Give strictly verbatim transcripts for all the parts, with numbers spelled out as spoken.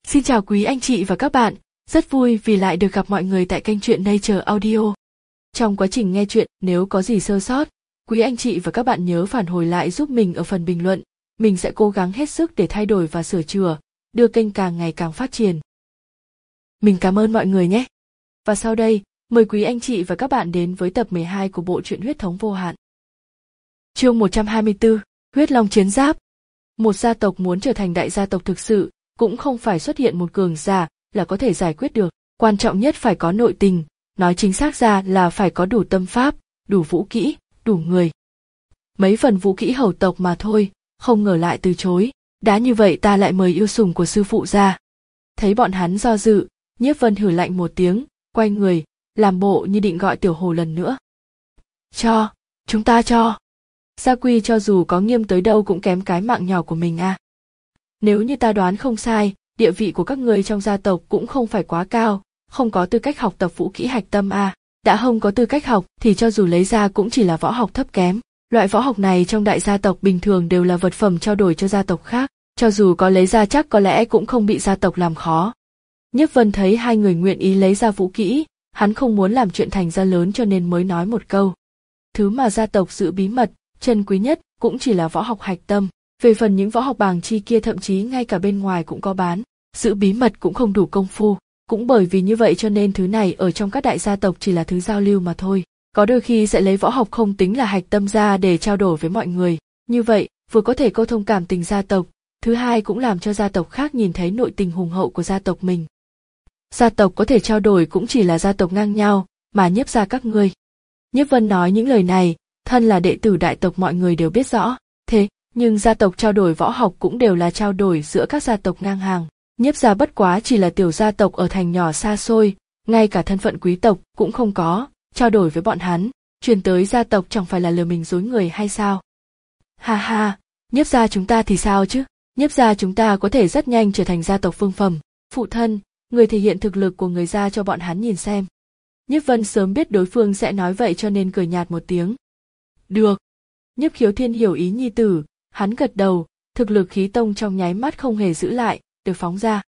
Xin chào quý anh chị và các bạn, rất vui vì lại được gặp mọi người tại kênh truyện Nature Audio. Trong quá trình nghe truyện, nếu có gì sơ sót, quý anh chị và các bạn nhớ phản hồi lại giúp mình ở phần bình luận. Mình sẽ cố gắng hết sức để thay đổi và sửa chữa, đưa kênh càng ngày càng phát triển. Mình cảm ơn mọi người nhé. Và sau đây, mời quý anh chị và các bạn đến với tập mười hai của bộ truyện Huyết thống vô hạn. Chương một trăm hai mươi tư, Huyết Long chiến giáp. Một gia tộc muốn trở thành đại gia tộc thực sự, cũng không phải xuất hiện một cường giả là có thể giải quyết được. Quan trọng nhất phải có nội tình, nói chính xác ra là phải có đủ tâm pháp, đủ vũ kỹ, đủ người. Mấy phần vũ kỹ hầu tộc mà thôi, không ngờ lại từ chối. Đã như vậy ta lại mời yêu sủng của sư phụ ra. Thấy bọn hắn do dự, Nhiếp Vân hử lạnh một tiếng, quay người, làm bộ như định gọi Tiểu Hồ lần nữa. Cho, chúng ta cho. Gia Quy cho dù có nghiêm tới đâu cũng kém cái mạng nhỏ của mình à. Nếu như ta đoán không sai, địa vị của các người trong gia tộc cũng không phải quá cao, không có tư cách học tập vũ kỹ hạch tâm à. Đã không có tư cách học thì cho dù lấy ra cũng chỉ là võ học thấp kém. Loại võ học này trong đại gia tộc bình thường đều là vật phẩm trao đổi cho gia tộc khác, cho dù có lấy ra chắc có lẽ cũng không bị gia tộc làm khó. Nhiếp Vân thấy hai người nguyện ý lấy ra vũ kỹ, hắn không muốn làm chuyện thành ra lớn cho nên mới nói một câu. Thứ mà gia tộc giữ bí mật, chân quý nhất cũng chỉ là võ học hạch tâm, về phần những võ học bàng chi kia thậm chí ngay cả bên ngoài cũng có bán, giữ bí mật cũng không đủ công phu, cũng bởi vì như vậy cho nên thứ này ở trong các đại gia tộc chỉ là thứ giao lưu mà thôi. Có đôi khi sẽ lấy võ học không tính là hạch tâm ra để trao đổi với mọi người, như vậy vừa có thể câu thông cảm tình gia tộc, thứ hai cũng làm cho gia tộc khác nhìn thấy nội tình hùng hậu của gia tộc mình. Gia tộc có thể trao đổi cũng chỉ là gia tộc ngang nhau, mà Nhiếp gia các ngươi. Nhiếp Vân nói những lời này, thân là đệ tử đại tộc mọi người đều biết rõ, thế nhưng gia tộc trao đổi võ học cũng đều là trao đổi giữa các gia tộc ngang hàng. Nhiếp gia bất quá chỉ là tiểu gia tộc ở thành nhỏ xa xôi, ngay cả thân phận quý tộc cũng không có. Trao đổi với bọn hắn, truyền tới gia tộc chẳng phải là lừa mình dối người hay sao? Ha ha, Nhiếp gia chúng ta thì sao chứ? Nhiếp gia chúng ta có thể rất nhanh trở thành gia tộc phương phẩm. Phụ thân, người thể hiện thực lực của người gia cho bọn hắn nhìn xem. Nhiếp Vân sớm biết đối phương sẽ nói vậy cho nên cười nhạt một tiếng. Được. Nhiếp Khiếu Thiên hiểu ý nhi tử, hắn gật đầu, thực lực khí tông trong nháy mắt không hề giữ lại, được phóng ra.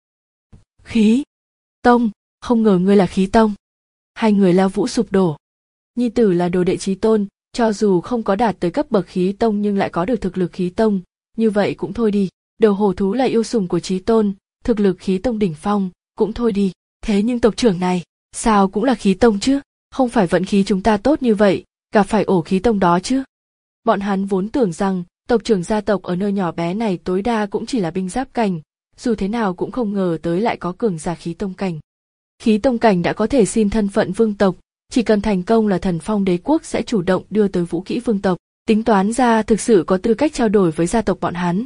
Khí tông, không ngờ ngươi là khí tông. Hai người La Vũ sụp đổ. Nhi tử là đồ đệ chí tôn, cho dù không có đạt tới cấp bậc khí tông nhưng lại có được thực lực khí tông, như vậy cũng thôi đi. Đầu hổ thú là yêu sủng của chí tôn, thực lực khí tông đỉnh phong, cũng thôi đi. Thế nhưng tộc trưởng này, sao cũng là khí tông chứ? Không phải vận khí chúng ta tốt như vậy, gặp phải ổ khí tông đó chứ? Bọn hắn vốn tưởng rằng tộc trưởng gia tộc ở nơi nhỏ bé này tối đa cũng chỉ là binh giáp cảnh, dù thế nào cũng không ngờ tới lại có cường giả khí tông cảnh. Khí tông cảnh đã có thể xin thân phận vương tộc, chỉ cần thành công là Thần Phong đế quốc sẽ chủ động đưa tới vũ kỹ vương tộc, tính toán ra thực sự có tư cách trao đổi với gia tộc bọn hắn.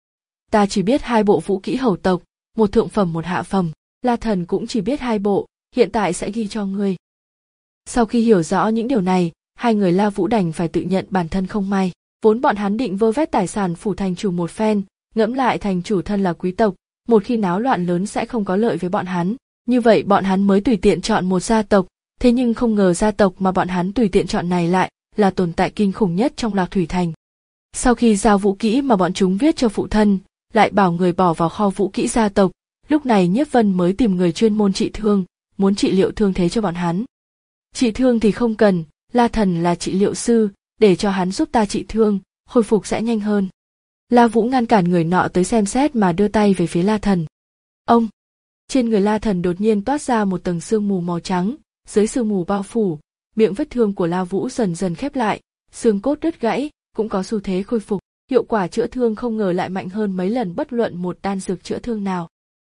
Ta chỉ biết hai bộ vũ kỹ hầu tộc, một thượng phẩm một hạ phẩm, La Thần cũng chỉ biết hai bộ, hiện tại sẽ ghi cho ngươi. Sau khi hiểu rõ những điều này, hai người La Vũ đành phải tự nhận bản thân không may, vốn bọn hắn định vơ vét tài sản phủ thành chủ một phen, ngẫm lại thành chủ thân là quý tộc, một khi náo loạn lớn sẽ không có lợi với bọn hắn. Như vậy bọn hắn mới tùy tiện chọn một gia tộc, thế nhưng không ngờ gia tộc mà bọn hắn tùy tiện chọn này lại là tồn tại kinh khủng nhất trong Lạc Thủy Thành. Sau khi giao vũ kỹ mà bọn chúng viết cho phụ thân, lại bảo người bỏ vào kho vũ kỹ gia tộc, lúc này Nhiếp Vân mới tìm người chuyên môn trị thương, muốn trị liệu thương thế cho bọn hắn. Trị thương thì không cần, La Thần là trị liệu sư, để cho hắn giúp ta trị thương, hồi phục sẽ nhanh hơn. La Vũ ngăn cản người nọ tới xem xét mà đưa tay về phía La Thần. Ông! Trên người La Thần đột nhiên toát ra một tầng sương mù màu trắng, dưới sương mù bao phủ, miệng vết thương của La Vũ dần dần khép lại, xương cốt đứt gãy, cũng có xu thế khôi phục, hiệu quả chữa thương không ngờ lại mạnh hơn mấy lần bất luận một đan dược chữa thương nào.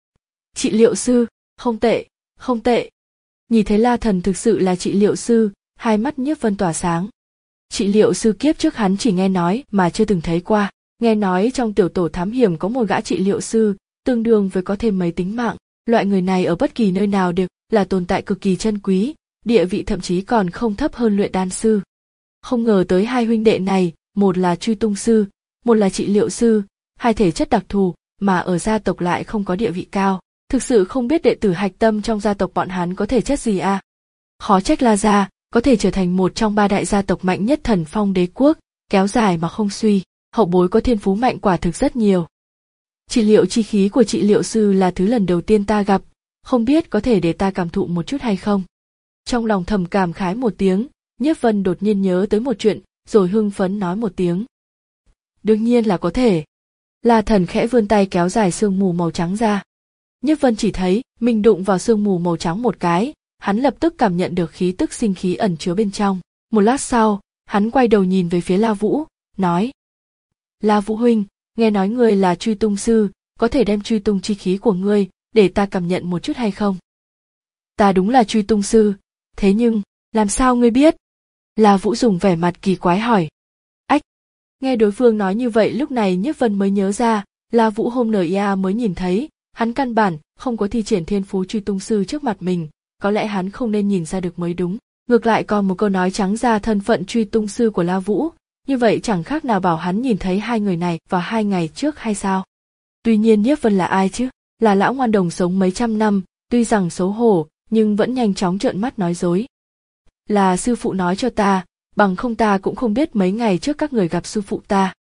Trị liệu sư, không tệ, không tệ. Nhìn thấy La Thần thực sự là trị liệu sư, hai mắt Nhiếp Vân tỏa sáng. Trị liệu sư kiếp trước hắn chỉ nghe nói mà chưa từng thấy qua, nghe nói trong tiểu tổ thám hiểm có một gã trị liệu sư, tương đương với có thêm mấy tính mạng. Loại người này ở bất kỳ nơi nào đều là tồn tại cực kỳ chân quý, địa vị thậm chí còn không thấp hơn luyện đan sư. Không ngờ tới hai huynh đệ này, một là truy tung sư, một là trị liệu sư, hai thể chất đặc thù mà ở gia tộc lại không có địa vị cao. Thực sự không biết đệ tử hạch tâm trong gia tộc bọn hắn có thể chất gì à? Khó trách La gia có thể trở thành một trong ba đại gia tộc mạnh nhất Thần Phong đế quốc, kéo dài mà không suy, hậu bối có thiên phú mạnh quả thực rất nhiều. Trị liệu chi khí của trị liệu sư là thứ lần đầu tiên ta gặp, không biết có thể để ta cảm thụ một chút hay không. Trong lòng thầm cảm khái một tiếng, Nhiếp Vân đột nhiên nhớ tới một chuyện, rồi hưng phấn nói một tiếng. Đương nhiên là có thể. La Thần khẽ vươn tay kéo dài sương mù màu trắng ra. Nhiếp Vân chỉ thấy mình đụng vào sương mù màu trắng một cái, hắn lập tức cảm nhận được khí tức sinh khí ẩn chứa bên trong. Một lát sau, hắn quay đầu nhìn về phía La Vũ, nói: La Vũ huynh, nghe nói ngươi là truy tung sư, có thể đem truy tung chi khí của ngươi để ta cảm nhận một chút hay không? Ta đúng là truy tung sư, thế nhưng làm sao ngươi biết? La Vũ dùng vẻ mặt kỳ quái hỏi. Ách! Nghe đối phương nói như vậy, lúc này Nhiếp Vân mới nhớ ra, La Vũ hôm nờ ia mới nhìn thấy, hắn căn bản không có thi triển thiên phú truy tung sư trước mặt mình, có lẽ hắn không nên nhìn ra được mới đúng. Ngược lại còn một câu nói trắng ra thân phận truy tung sư của La Vũ, như vậy chẳng khác nào bảo hắn nhìn thấy hai người này vào hai ngày trước hay sao? Tuy nhiên Nhiếp Vân là ai chứ? Là lão ngoan đồng sống mấy trăm năm, tuy rằng xấu hổ, nhưng vẫn nhanh chóng trợn mắt nói dối. Là sư phụ nói cho ta, bằng không ta cũng không biết mấy ngày trước các người gặp sư phụ ta.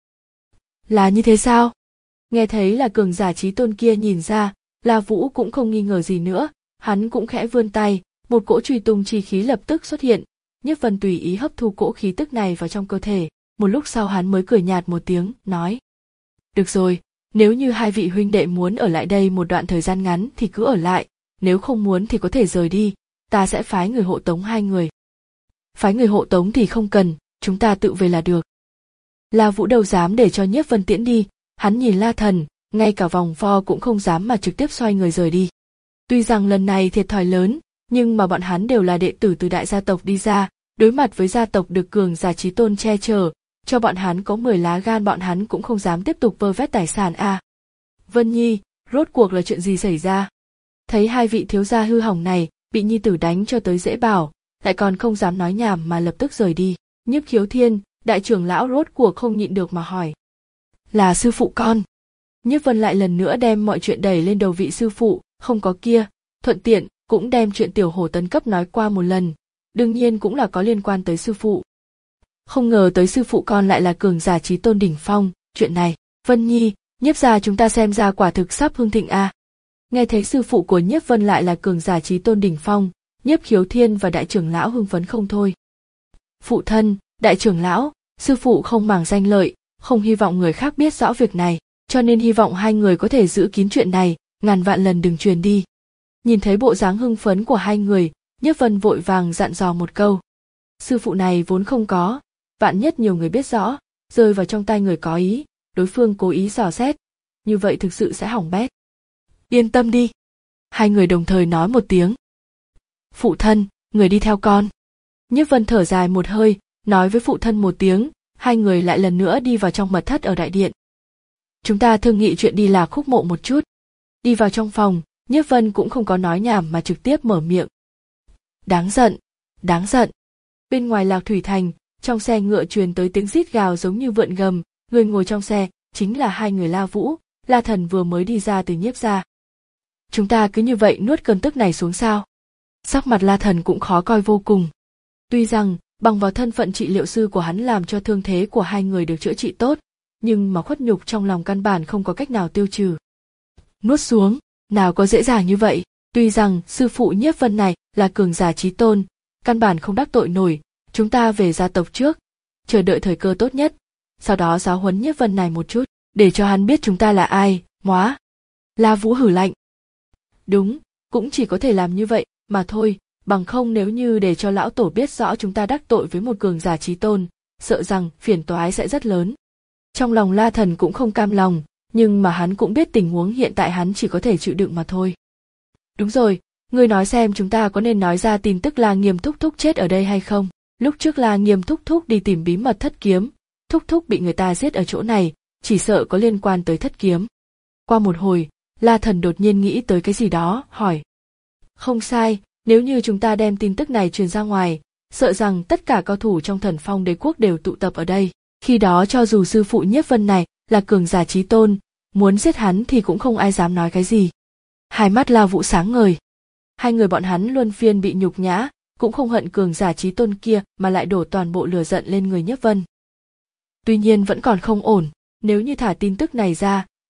Là như thế sao? Nghe thấy là cường giả chí tôn kia nhìn ra, La Vũ cũng không nghi ngờ gì nữa, hắn cũng khẽ vươn tay, một cỗ truy tung chi khí lập tức xuất hiện. Nhiếp Vân tùy ý hấp thu cỗ khí tức này vào trong cơ thể, một lúc sau hắn mới cười nhạt một tiếng, nói: Được rồi, nếu như hai vị huynh đệ muốn ở lại đây một đoạn thời gian ngắn thì cứ ở lại, nếu không muốn thì có thể rời đi, ta sẽ phái người hộ tống hai người. Phái người hộ tống thì không cần, chúng ta tự về là được. La Vũ đâu dám để cho Nhiếp Vân tiễn đi, hắn nhìn La Thần, ngay cả vòng vo cũng không dám mà trực tiếp xoay người rời đi. Tuy rằng lần này thiệt thòi lớn, nhưng mà bọn hắn đều là đệ tử từ đại gia tộc đi ra, đối mặt với gia tộc được cường giả chí tôn che chở, cho bọn hắn có mười lá gan bọn hắn cũng không dám tiếp tục vơ vét tài sản a. À. Vân Nhi, rốt cuộc là chuyện gì xảy ra? Thấy hai vị thiếu gia hư hỏng này bị nhi tử đánh cho tới dễ bảo, lại còn không dám nói nhảm mà lập tức rời đi. Nhiếp Khiếu Thiên, đại trưởng lão rốt cuộc không nhịn được mà hỏi. Là sư phụ con. Nhiếp Vân lại lần nữa đem mọi chuyện đẩy lên đầu vị sư phụ, không có kia, thuận tiện cũng đem chuyện tiểu hổ tấn cấp nói qua một lần, đương nhiên cũng là có liên quan tới sư phụ. Không ngờ tới sư phụ con lại là cường giả chí tôn đỉnh phong, chuyện này, Vân Nhi, Nhiếp gia chúng ta xem ra quả thực sắp hưng thịnh a. À. Nghe thấy sư phụ của Nhiếp Vân lại là cường giả chí tôn đỉnh phong, Nhiếp Khiếu Thiên và đại trưởng lão hưng phấn không thôi. Phụ thân, đại trưởng lão, sư phụ không màng danh lợi, không hy vọng người khác biết rõ việc này, cho nên hy vọng hai người có thể giữ kín chuyện này, ngàn vạn lần đừng truyền đi. Nhìn thấy bộ dáng hưng phấn của hai người, Nhiếp Vân vội vàng dặn dò một câu. Sư phụ này vốn không có, vạn nhất nhiều người biết rõ, rơi vào trong tay người có ý, đối phương cố ý dò xét, như vậy thực sự sẽ hỏng bét. Yên tâm đi. Hai người đồng thời nói một tiếng. Phụ thân, người đi theo con. Nhiếp Vân thở dài một hơi, nói với phụ thân một tiếng, hai người lại lần nữa đi vào trong mật thất ở đại điện. Chúng ta thương nghị chuyện đi Lạc Khúc Mộ một chút. Đi vào trong phòng, Nhiếp Vân cũng không có nói nhảm mà trực tiếp mở miệng. Đáng giận, đáng giận. Bên ngoài Lạc Thủy Thành, trong xe ngựa truyền tới tiếng rít gào giống như vượn gầm, người ngồi trong xe chính là hai người La Vũ, La Thần vừa mới đi ra từ Nhiếp gia. Chúng ta cứ như vậy nuốt cơn tức này xuống sao? Sắc mặt La Thần cũng khó coi vô cùng. Tuy rằng bằng vào thân phận trị liệu sư của hắn làm cho thương thế của hai người được chữa trị tốt, nhưng mà khuất nhục trong lòng căn bản không có cách nào tiêu trừ. Nuốt xuống, nào có dễ dàng như vậy, tuy rằng sư phụ Nhiếp Vân này là cường giả chí tôn, căn bản không đắc tội nổi, chúng ta về gia tộc trước, chờ đợi thời cơ tốt nhất, sau đó giáo huấn Nhiếp Vân này một chút, để cho hắn biết chúng ta là ai, móa. La Vũ hử lạnh. Đúng, cũng chỉ có thể làm như vậy, mà thôi, bằng không nếu như để cho lão tổ biết rõ chúng ta đắc tội với một cường giả chí tôn, sợ rằng phiền toái sẽ rất lớn. Trong lòng La Thần cũng không cam lòng, nhưng mà hắn cũng biết tình huống hiện tại hắn chỉ có thể chịu đựng mà thôi. Đúng rồi, ngươi nói xem chúng ta có nên nói ra tin tức La Nghiêm Thúc Thúc chết ở đây hay không? Lúc trước La Nghiêm Thúc Thúc đi tìm bí mật thất kiếm, Thúc Thúc bị người ta giết ở chỗ này, chỉ sợ có liên quan tới thất kiếm. Qua một hồi, La Thần đột nhiên nghĩ tới cái gì đó, hỏi. Không sai, nếu như chúng ta đem tin tức này truyền ra ngoài, sợ rằng tất cả cao thủ trong Thần Phong Đế quốc đều tụ tập ở đây. Khi đó cho dù sư phụ Nhiếp Vân này là cường giả chí tôn, muốn giết hắn thì cũng không ai dám nói cái gì. Hai mắt La Vũ sáng ngời. Hai người bọn hắn luân phiên bị nhục nhã, cũng không hận cường giả chí tôn kia mà lại đổ toàn bộ lửa giận lên người Nhiếp Vân. Tuy nhiên vẫn còn không ổn, nếu như thả tin tức này ra,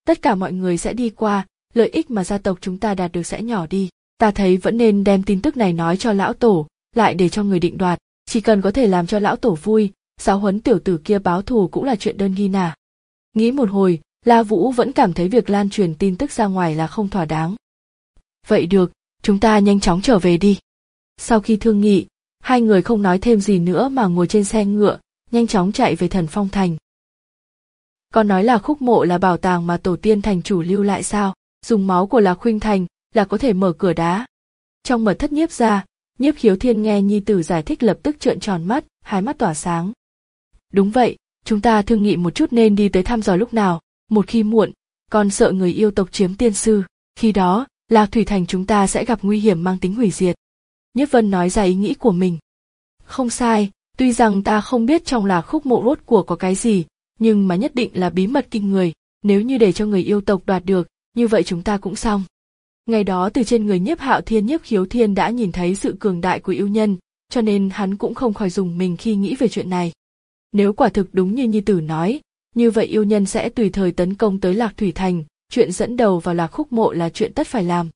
tất cả mọi người sẽ đi qua, lợi ích mà gia tộc chúng ta đạt được sẽ nhỏ đi. Ta thấy vẫn nên đem tin tức này nói cho lão tổ, lại để cho người định đoạt, chỉ cần có thể làm cho lão tổ vui, giáo huấn tiểu tử kia báo thù cũng là chuyện đơn giản à. Nghĩ một hồi, La Vũ vẫn cảm thấy việc lan truyền tin tức ra ngoài là không thỏa đáng. Vậy được, chúng ta nhanh chóng trở về đi. Sau khi thương nghị, hai người không nói thêm gì nữa mà ngồi trên xe ngựa, nhanh chóng chạy về Thần Phong Thành. Con nói là khúc mộ là bảo tàng mà tổ tiên thành chủ lưu lại sao? Dùng máu của Lạc Khuynh Thành là có thể mở cửa đá. Trong mật thất Nhiếp gia, Nhiếp Khiếu Thiên nghe nhi tử giải thích lập tức trợn tròn mắt, hai mắt tỏa sáng. Đúng vậy, chúng ta thương nghị một chút nên đi tới thăm dò lúc nào, một khi muộn, con sợ người yêu tộc chiếm tiên sư, khi đó, Lạc Thủy Thành chúng ta sẽ gặp nguy hiểm mang tính hủy diệt. Nhiếp Vân nói ra ý nghĩ của mình. Không sai, tuy rằng ta không biết trong Lạc khúc mộ rốt cuộc có cái gì, nhưng mà nhất định là bí mật kinh người, nếu như để cho người yêu tộc đoạt được, như vậy chúng ta cũng xong. Ngày đó từ trên người Nhiếp Hạo Thiên Nhiếp Khiếu Thiên đã nhìn thấy sự cường đại của yêu nhân, cho nên hắn cũng không khỏi dùng mình khi nghĩ về chuyện này. Nếu quả thực đúng như nhi tử nói, như vậy yêu nhân sẽ tùy thời tấn công tới Lạc Thủy Thành, chuyện dẫn đầu vào Lạc khúc mộ là chuyện tất phải làm.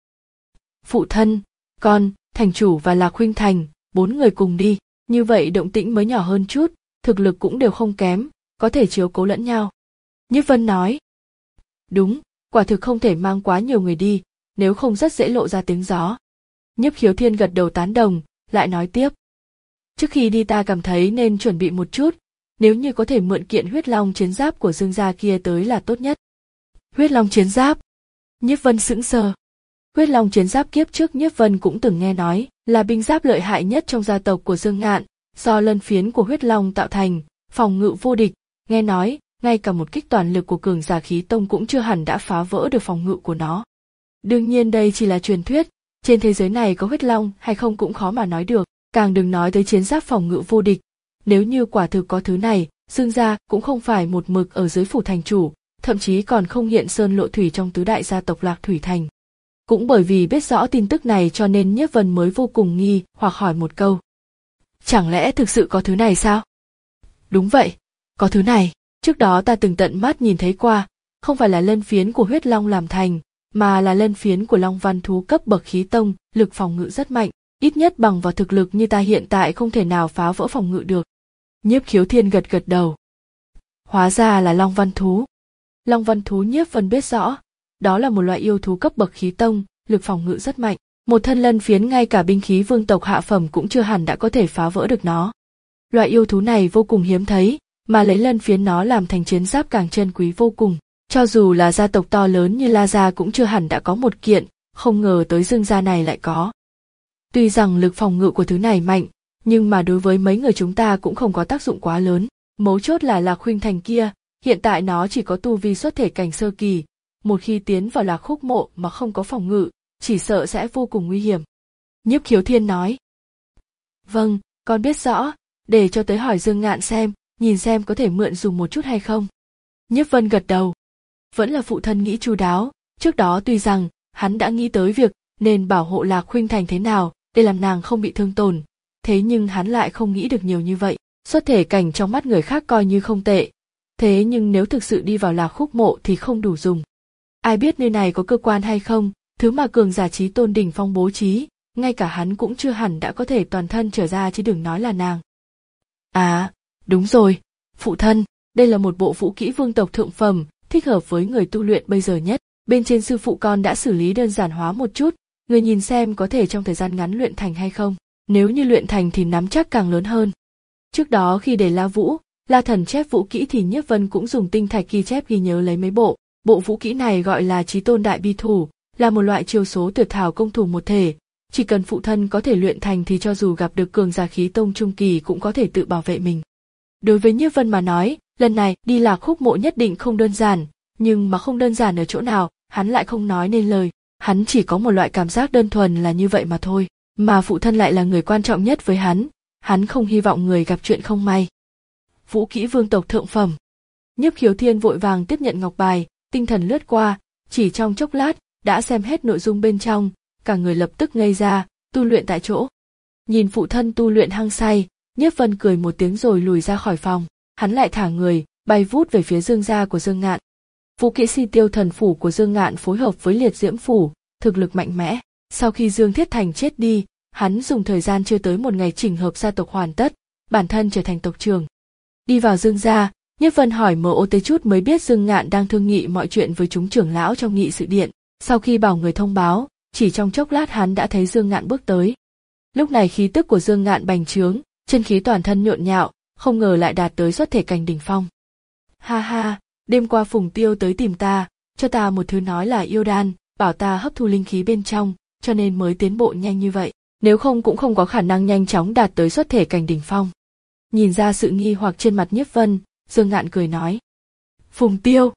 Phụ thân, con, thành chủ và Lạc Khuynh Thành, bốn người cùng đi, như vậy động tĩnh mới nhỏ hơn chút, thực lực cũng đều không kém, có thể chiếu cố lẫn nhau. Nhiếp Vân nói. Đúng, quả thực không thể mang quá nhiều người đi, nếu không rất dễ lộ ra tiếng gió. Nhiếp Khiếu Thiên gật đầu tán đồng, lại nói tiếp. Trước khi đi ta cảm thấy nên chuẩn bị một chút, nếu như có thể mượn kiện huyết long chiến giáp của Dương gia kia tới là tốt nhất. Huyết long chiến giáp? Nhiếp Vân sững sờ. Huyết long chiến giáp kiếp trước Nhiếp Vân cũng từng nghe nói, là binh giáp lợi hại nhất trong gia tộc của Dương Ngạn, do lân phiến của huyết long tạo thành, phòng ngự vô địch, nghe nói, ngay cả một kích toàn lực của cường giả khí tông cũng chưa hẳn đã phá vỡ được phòng ngự của nó. Đương nhiên đây chỉ là truyền thuyết, trên thế giới này có huyết long hay không cũng khó mà nói được, càng đừng nói tới chiến giáp phòng ngự vô địch. Nếu như quả thực có thứ này, Dương gia cũng không phải một mực ở dưới phủ thành chủ, thậm chí còn không hiện sơn lộ thủy trong tứ đại gia tộc Lạc Thủy Thành. Cũng bởi vì biết rõ tin tức này cho nên Nhiếp Vân mới vô cùng nghi hoặc hỏi một câu. Chẳng lẽ thực sự có thứ này sao? Đúng vậy, có thứ này, trước đó ta từng tận mắt nhìn thấy qua, không phải là lân phiến của huyết long làm thành, mà là lân phiến của long văn thú cấp bậc khí tông, lực phòng ngự rất mạnh, ít nhất bằng vào thực lực như ta hiện tại không thể nào phá vỡ phòng ngự được. Nhiếp Khiếu Thiên gật gật đầu. Hóa ra là long văn thú. Long văn thú Nhiếp Vân biết rõ, đó là một loại yêu thú cấp bậc khí tông, lực phòng ngự rất mạnh, một thân lân phiến ngay cả binh khí vương tộc hạ phẩm cũng chưa hẳn đã có thể phá vỡ được nó. Loại yêu thú này vô cùng hiếm thấy, mà lấy lân phiến nó làm thành chiến giáp càng chân quý vô cùng, cho dù là gia tộc to lớn như La gia cũng chưa hẳn đã có một kiện, không ngờ tới Dương gia này lại có. Tuy rằng lực phòng ngự của thứ này mạnh, nhưng mà đối với mấy người chúng ta cũng không có tác dụng quá lớn, mấu chốt là Lạc Khuynh Thành kia, hiện tại nó chỉ có tu vi xuất thể cảnh sơ kỳ, một khi tiến vào Lạc khúc mộ mà không có phòng ngự, chỉ sợ sẽ vô cùng nguy hiểm. Nhiếp Khiếu Thiên nói. Vâng, con biết rõ, để cho tới hỏi Dương Ngạn xem, nhìn xem có thể mượn dùng một chút hay không. Nhiếp Vân gật đầu. Vẫn là phụ thân nghĩ chu đáo, trước đó tuy rằng, hắn đã nghĩ tới việc nên bảo hộ Lạc Khuynh Thành thế nào, để làm nàng không bị thương tổn, thế nhưng hắn lại không nghĩ được nhiều như vậy, xuất thể cảnh trong mắt người khác coi như không tệ, thế nhưng nếu thực sự đi vào Lạc khúc mộ thì không đủ dùng. Ai biết nơi này có cơ quan hay không, thứ mà cường giả trí tôn đỉnh phong bố trí, ngay cả hắn cũng chưa hẳn đã có thể toàn thân trở ra chứ đừng nói là nàng. À, đúng rồi, phụ thân, đây là một bộ vũ kỹ vương tộc thượng phẩm, thích hợp với người tu luyện bây giờ nhất, bên trên sư phụ con đã xử lý đơn giản hóa một chút, người nhìn xem có thể trong thời gian ngắn luyện thành hay không, nếu như luyện thành thì nắm chắc càng lớn hơn. Trước đó khi để La Vũ, La Thần chép vũ kỹ thì Nhiếp Vân cũng dùng tinh thạch ghi chép ghi nhớ lấy mấy bộ. Bộ vũ kỹ này gọi là Chí Tôn Đại Bi Thủ, là một loại chiêu số tuyệt thảo công thủ một thể, chỉ cần phụ thân có thể luyện thành thì cho dù gặp được cường giả khí tông trung kỳ cũng có thể tự bảo vệ mình. Đối với Nhiếp Vân mà nói, lần này đi Lạc khúc mộ nhất định không đơn giản, nhưng mà không đơn giản ở chỗ nào, hắn lại không nói nên lời, hắn chỉ có một loại cảm giác đơn thuần là như vậy mà thôi, mà phụ thân lại là người quan trọng nhất với hắn, hắn không hy vọng người gặp chuyện không may. Vũ kỹ vương tộc thượng phẩm. Nhiếp Khiếu Thiên vội vàng tiếp nhận ngọc bài, tinh thần lướt qua, chỉ trong chốc lát, đã xem hết nội dung bên trong, cả người lập tức ngây ra, tu luyện tại chỗ. Nhìn phụ thân tu luyện hăng say, Nhiếp Vân cười một tiếng rồi lùi ra khỏi phòng, hắn lại thả người, bay vút về phía Dương gia của Dương Ngạn. Vũ kỹ si Tiêu Thần Phủ của Dương Ngạn phối hợp với Liệt Diễm Phủ, thực lực mạnh mẽ. Sau khi Dương Thiết Thành chết đi, hắn dùng thời gian chưa tới một ngày chỉnh hợp gia tộc hoàn tất, bản thân trở thành tộc trưởng. Đi vào Dương gia, Nhiếp Vân hỏi em o tê chút mới biết Dương Ngạn đang thương nghị mọi chuyện với chúng trưởng lão trong nghị sự điện. Sau khi bảo người thông báo, chỉ trong chốc lát hắn đã thấy Dương Ngạn bước tới. Lúc này khí tức của Dương Ngạn bành trướng, chân khí toàn thân nhộn nhạo, không ngờ lại đạt tới xuất thể cảnh đỉnh phong. Ha ha, đêm qua Phùng Tiêu tới tìm ta, cho ta một thứ nói là yêu đan, bảo ta hấp thu linh khí bên trong, cho nên mới tiến bộ nhanh như vậy, nếu không cũng không có khả năng nhanh chóng đạt tới xuất thể cảnh đỉnh phong. Nhìn ra sự nghi hoặc trên mặt Nhiếp Vân, Dương Ngạn cười nói. Phùng Tiêu.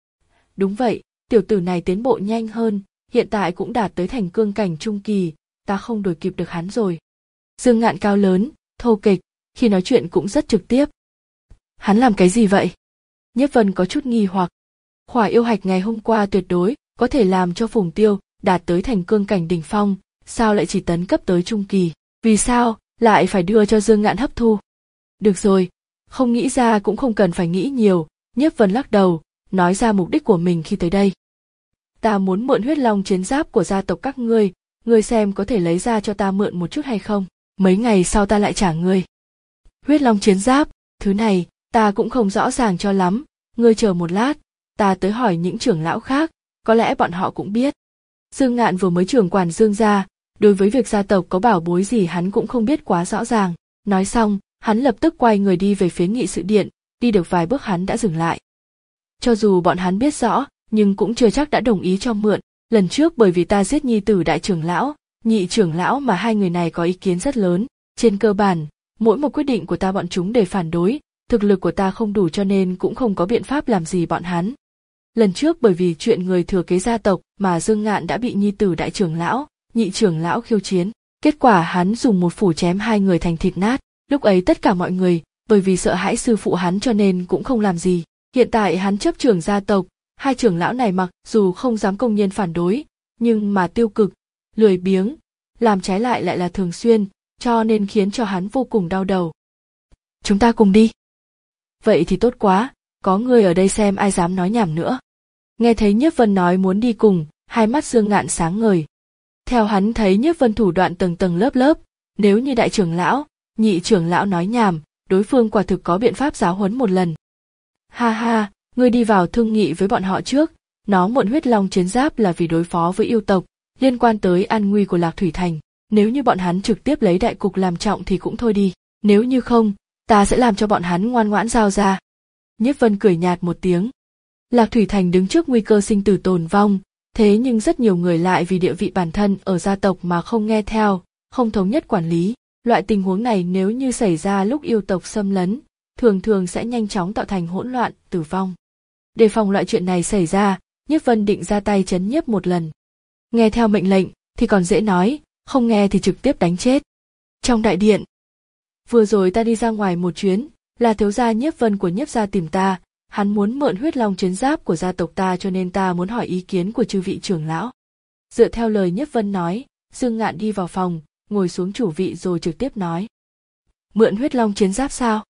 Đúng vậy, tiểu tử này tiến bộ nhanh hơn, hiện tại cũng đạt tới thành cương cảnh trung kỳ, ta không đuổi kịp được hắn rồi. Dương Ngạn cao lớn, thô kệch, khi nói chuyện cũng rất trực tiếp. Hắn làm cái gì vậy? Nhiếp Vân có chút nghi hoặc. Khỏa yêu hạch ngày hôm qua tuyệt đối có thể làm cho Phùng Tiêu đạt tới thành cương cảnh đỉnh phong, sao lại chỉ tấn cấp tới trung kỳ? Vì sao lại phải đưa cho Dương Ngạn hấp thu? Được rồi, không nghĩ ra cũng không cần phải nghĩ nhiều. Nhiếp Vân lắc đầu, nói ra mục đích của mình khi tới đây. Ta muốn mượn huyết long chiến giáp của gia tộc các ngươi, ngươi xem có thể lấy ra cho ta mượn một chút hay không? Mấy ngày sau ta lại trả ngươi. Huyết long chiến giáp, thứ này ta cũng không rõ ràng cho lắm, ngươi chờ một lát, ta tới hỏi những trưởng lão khác, có lẽ bọn họ cũng biết. Dương Ngạn vừa mới trưởng quản Dương gia, đối với việc gia tộc có bảo bối gì hắn cũng không biết quá rõ ràng. Nói xong, hắn lập tức quay người đi về phía nghị sự điện, đi được vài bước hắn đã dừng lại. Cho dù bọn hắn biết rõ, nhưng cũng chưa chắc đã đồng ý cho mượn. Lần trước bởi vì ta giết nhi tử đại trưởng lão, nhị trưởng lão mà hai người này có ý kiến rất lớn. Trên cơ bản, mỗi một quyết định của ta bọn chúng đều phản đối, thực lực của ta không đủ cho nên cũng không có biện pháp làm gì bọn hắn. Lần trước bởi vì chuyện người thừa kế gia tộc mà Dương Ngạn đã bị nhi tử đại trưởng lão, nhị trưởng lão khiêu chiến. Kết quả hắn dùng một phủ chém hai người thành thịt nát. Lúc ấy tất cả mọi người, bởi vì sợ hãi sư phụ hắn cho nên cũng không làm gì. Hiện tại hắn chấp trưởng gia tộc, hai trưởng lão này mặc dù không dám công nhiên phản đối, nhưng mà tiêu cực, lười biếng, làm trái lại lại là thường xuyên, cho nên khiến cho hắn vô cùng đau đầu. Chúng ta cùng đi. Vậy thì tốt quá, có người ở đây xem ai dám nói nhảm nữa. Nghe thấy Nhiếp Vân nói muốn đi cùng, hai mắt Dương Ngạn sáng ngời. Theo hắn thấy Nhiếp Vân thủ đoạn tầng tầng lớp lớp, nếu như đại trưởng lão, nhị trưởng lão nói nhảm, đối phương quả thực có biện pháp giáo huấn một lần. Ha ha, ngươi đi vào thương nghị với bọn họ trước, nó mượn huyết long chiến giáp là vì đối phó với yêu tộc, liên quan tới an nguy của Lạc Thủy Thành. Nếu như bọn hắn trực tiếp lấy đại cục làm trọng thì cũng thôi đi, nếu như không, ta sẽ làm cho bọn hắn ngoan ngoãn giao ra. Nhiếp Vân cười nhạt một tiếng. Lạc Thủy Thành đứng trước nguy cơ sinh tử tồn vong, thế nhưng rất nhiều người lại vì địa vị bản thân ở gia tộc mà không nghe theo, không thống nhất quản lý. Loại tình huống này nếu như xảy ra lúc yêu tộc xâm lấn, thường thường sẽ nhanh chóng tạo thành hỗn loạn, tử vong. Đề phòng loại chuyện này xảy ra, Nhiếp Vân định ra tay trấn nhiếp một lần. Nghe theo mệnh lệnh thì còn dễ nói, không nghe thì trực tiếp đánh chết. Trong đại điện, vừa rồi ta đi ra ngoài một chuyến, là thiếu gia Nhiếp Vân của Nhiếp gia tìm ta, hắn muốn mượn huyết long chiến giáp của gia tộc ta cho nên ta muốn hỏi ý kiến của chư vị trưởng lão. Dựa theo lời Nhiếp Vân nói, Dương Ngạn đi vào phòng, ngồi xuống chủ vị rồi trực tiếp nói. Mượn huyết long chiến giáp sao?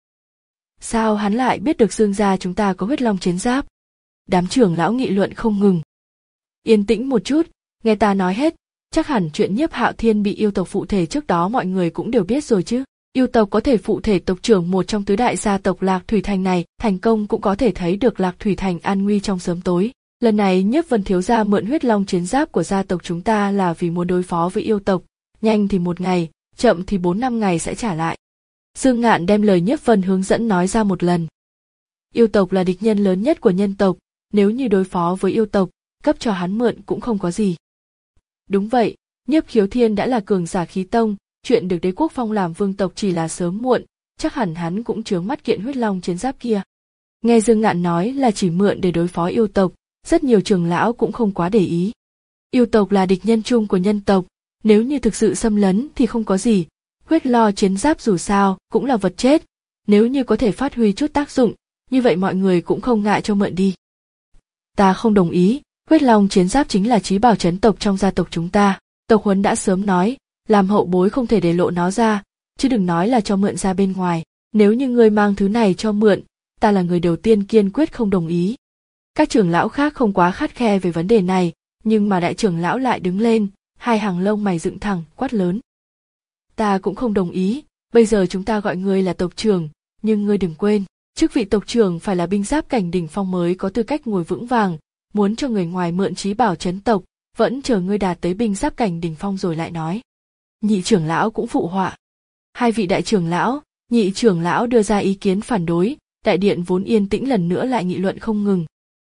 Sao hắn lại biết được Dương gia chúng ta có huyết long chiến giáp? Đám trưởng lão nghị luận không ngừng. Yên tĩnh một chút, nghe ta nói hết, chắc hẳn chuyện Nhiếp Hạo Thiên bị yêu tộc phụ thể trước đó mọi người cũng đều biết rồi chứ. Yêu tộc có thể phụ thể tộc trưởng một trong tứ đại gia tộc Lạc Thủy Thành này, thành công cũng có thể thấy được Lạc Thủy Thành an nguy trong sớm tối. Lần này Nhiếp Vân thiếu gia mượn huyết long chiến giáp của gia tộc chúng ta là vì muốn đối phó với yêu tộc, nhanh thì một ngày, chậm thì bốn năm ngày sẽ trả lại. Dương Ngạn đem lời Nhiếp Vân hướng dẫn nói ra một lần. Yêu tộc là địch nhân lớn nhất của nhân tộc, nếu như đối phó với yêu tộc, cấp cho hắn mượn cũng không có gì. Đúng vậy, Nhiếp Khiếu Thiên đã là cường giả khí tông, chuyện được đế quốc phong làm vương tộc chỉ là sớm muộn, chắc hẳn hắn cũng chướng mắt kiện huyết long chiến giáp kia. Nghe Dương Ngạn nói là chỉ mượn để đối phó yêu tộc, rất nhiều trưởng lão cũng không quá để ý. Yêu tộc là địch nhân chung của nhân tộc, nếu như thực sự xâm lấn thì không có gì, huyết lo chiến giáp dù sao cũng là vật chết, nếu như có thể phát huy chút tác dụng, như vậy mọi người cũng không ngại cho mượn đi. Ta không đồng ý, huyết long chiến giáp chính là chí bảo trấn tộc trong gia tộc chúng ta, tộc huấn đã sớm nói, làm hậu bối không thể để lộ nó ra, chứ đừng nói là cho mượn ra bên ngoài, nếu như ngươi mang thứ này cho mượn, ta là người đầu tiên kiên quyết không đồng ý. Các trưởng lão khác không quá khắt khe về vấn đề này, nhưng mà đại trưởng lão lại đứng lên, hai hàng lông mày dựng thẳng, quát lớn. Ta cũng không đồng ý, bây giờ chúng ta gọi ngươi là tộc trưởng, nhưng ngươi đừng quên, chức vị tộc trưởng phải là binh giáp cảnh đỉnh phong mới có tư cách ngồi vững vàng, muốn cho người ngoài mượn trí bảo chấn tộc, vẫn chờ ngươi đạt tới binh giáp cảnh đỉnh phong rồi lại nói. Nhị trưởng lão cũng phụ họa. Hai vị đại trưởng lão, nhị trưởng lão đưa ra ý kiến phản đối, đại điện vốn yên tĩnh lần nữa lại nghị luận không ngừng.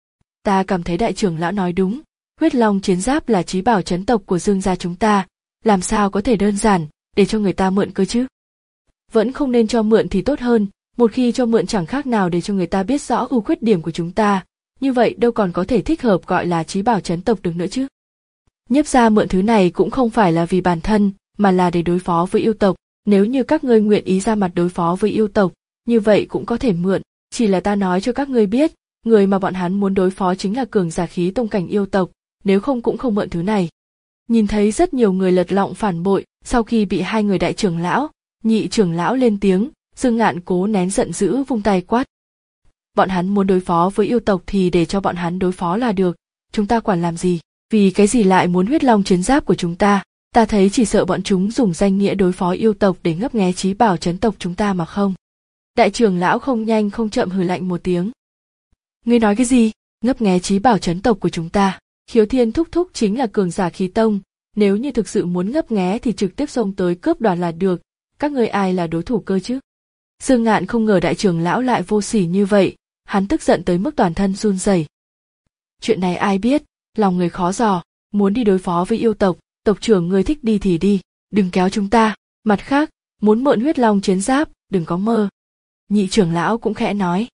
Ta cảm thấy đại trưởng lão nói đúng, huyết long chiến giáp là trí bảo chấn tộc của Dương gia chúng ta, làm sao có thể đơn giản để cho người ta mượn cơ chứ? Vẫn không nên cho mượn thì tốt hơn, một khi cho mượn chẳng khác nào để cho người ta biết rõ ưu khuyết điểm của chúng ta, như vậy đâu còn có thể thích hợp gọi là trí bảo chấn tộc được nữa chứ. Nhiếp gia mượn thứ này cũng không phải là vì bản thân, mà là để đối phó với yêu tộc, nếu như các ngươi nguyện ý ra mặt đối phó với yêu tộc, như vậy cũng có thể mượn, chỉ là ta nói cho các ngươi biết, người mà bọn hắn muốn đối phó chính là cường giả khí tông cảnh yêu tộc, nếu không cũng không mượn thứ này. Nhìn thấy rất nhiều người lật lọng phản bội, sau khi bị hai người đại trưởng lão, nhị trưởng lão lên tiếng, Dương Ngạn cố nén giận dữ vung tay quát. Bọn hắn muốn đối phó với yêu tộc thì để cho bọn hắn đối phó là được, chúng ta quản làm gì, vì cái gì lại muốn huyết long chiến giáp của chúng ta, ta thấy chỉ sợ bọn chúng dùng danh nghĩa đối phó yêu tộc để ngấp nghé trí bảo chấn tộc chúng ta mà không. Đại trưởng lão không nhanh không chậm hừ lạnh một tiếng. Ngươi nói cái gì, ngấp nghé trí bảo chấn tộc của chúng ta, Khiếu Thiên thúc thúc chính là cường giả khí tông, nếu như thực sự muốn ngấp nghé thì trực tiếp xông tới cướp đoạt là được, các ngươi ai là đối thủ cơ chứ? Dương Ngạn không ngờ đại trưởng lão lại vô sỉ như vậy, hắn tức giận tới mức toàn thân run rẩy. Chuyện này ai biết, lòng người khó dò, muốn đi đối phó với yêu tộc, tộc trưởng ngươi thích đi thì đi, đừng kéo chúng ta, mặt khác, muốn mượn huyết long chiến giáp, đừng có mơ. Nhị trưởng lão cũng khẽ nói.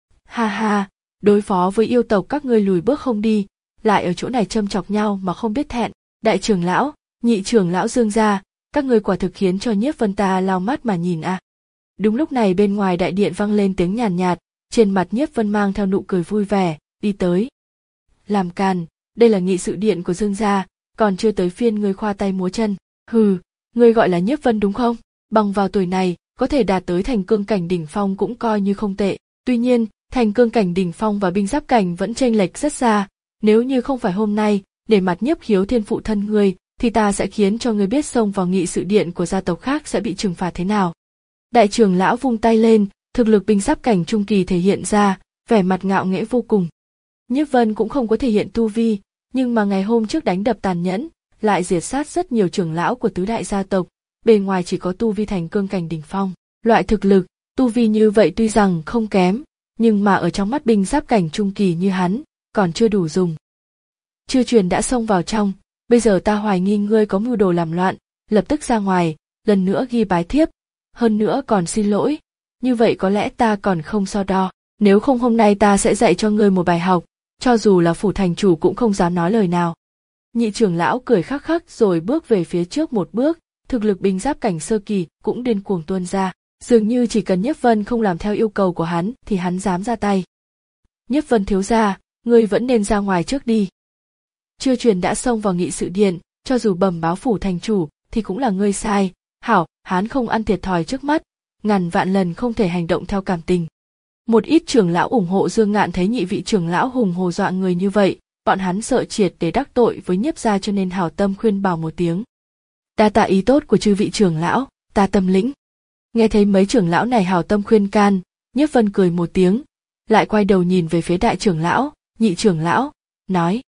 Ha ha, đối phó với yêu tộc các ngươi lùi bước không đi, lại ở chỗ này châm chọc nhau mà không biết thẹn, đại trưởng lão, nhị trưởng lão Dương gia, các ngươi quả thực khiến cho Nhiếp Vân ta lau mắt mà nhìn a. À. Đúng lúc này bên ngoài đại điện vang lên tiếng nhàn nhạt, nhạt, trên mặt Nhiếp Vân mang theo nụ cười vui vẻ, đi tới. Làm càn, đây là nghị sự điện của Dương gia, còn chưa tới phiên ngươi khoa tay múa chân. Hừ, ngươi gọi là Nhiếp Vân đúng không? Bằng vào tuổi này, có thể đạt tới thành cương cảnh đỉnh phong cũng coi như không tệ. Tuy nhiên, thành cương cảnh đỉnh phong và binh giáp cảnh vẫn chênh lệch rất xa. Nếu như không phải hôm nay, để mặt Nhiếp Khiếu Thiên phụ thân ngươi, thì ta sẽ khiến cho ngươi biết xông vào nghị sự điện của gia tộc khác sẽ bị trừng phạt thế nào. Đại trưởng lão vung tay lên, thực lực binh giáp cảnh trung kỳ thể hiện ra, vẻ mặt ngạo nghễ vô cùng. Nhiếp Vân cũng không có thể hiện tu vi, nhưng mà ngày hôm trước đánh đập tàn nhẫn, lại diệt sát rất nhiều trưởng lão của tứ đại gia tộc, bề ngoài chỉ có tu vi thành cương cảnh đỉnh phong. Loại thực lực, tu vi như vậy tuy rằng không kém, nhưng mà ở trong mắt binh giáp cảnh trung kỳ như hắn, còn chưa đủ dùng. Chưa truyền đã xông vào trong, bây giờ ta hoài nghi ngươi có mưu đồ làm loạn, lập tức ra ngoài, lần nữa ghi bái thiếp, hơn nữa còn xin lỗi, như vậy có lẽ ta còn không so đo, nếu không hôm nay ta sẽ dạy cho ngươi một bài học, cho dù là phủ thành chủ cũng không dám nói lời nào. Nhị trưởng lão cười khắc khắc rồi bước về phía trước một bước, thực lực binh giáp cảnh sơ kỳ cũng điên cuồng tuôn ra, dường như chỉ cần Nhiếp Vân không làm theo yêu cầu của hắn thì hắn dám ra tay. Nhiếp Vân thiếu gia, ngươi vẫn nên ra ngoài trước đi. Chưa truyền đã xông vào nghị sự điện, cho dù bẩm báo phủ thành chủ thì cũng là ngươi sai, hảo, hắn không ăn thiệt thòi trước mắt, ngàn vạn lần không thể hành động theo cảm tình. Một ít trưởng lão ủng hộ Dương Ngạn thấy nhị vị trưởng lão hùng hồ dọa người như vậy, bọn hắn sợ triệt để đắc tội với Nhiếp gia cho nên hảo tâm khuyên bảo một tiếng. Đa tạ ý tốt của chư vị trưởng lão, ta tâm lĩnh. Nghe thấy mấy trưởng lão này hảo tâm khuyên can, Nhiếp Vân cười một tiếng, lại quay đầu nhìn về phía đại trưởng lão, nhị trưởng lão, nói.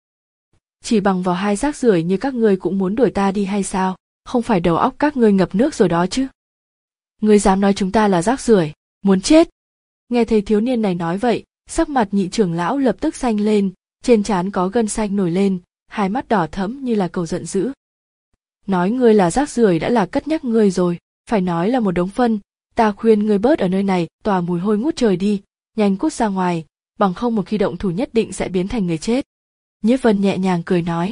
Chỉ bằng vào hai rác rưởi như các ngươi cũng muốn đuổi ta đi hay sao, không phải đầu óc các ngươi ngập nước rồi đó chứ. Ngươi dám nói chúng ta là rác rưởi, muốn chết. Nghe thấy thiếu niên này nói vậy, sắc mặt nhị trưởng lão lập tức xanh lên, trên trán có gân xanh nổi lên, hai mắt đỏ thẫm như là cầu giận dữ. Nói ngươi là rác rưởi đã là cất nhắc ngươi rồi, phải nói là một đống phân, ta khuyên ngươi bớt ở nơi này, tỏa mùi hôi ngút trời đi, nhanh cút ra ngoài, bằng không một khi động thủ nhất định sẽ biến thành người chết. Nhiếp Vân nhẹ nhàng cười nói.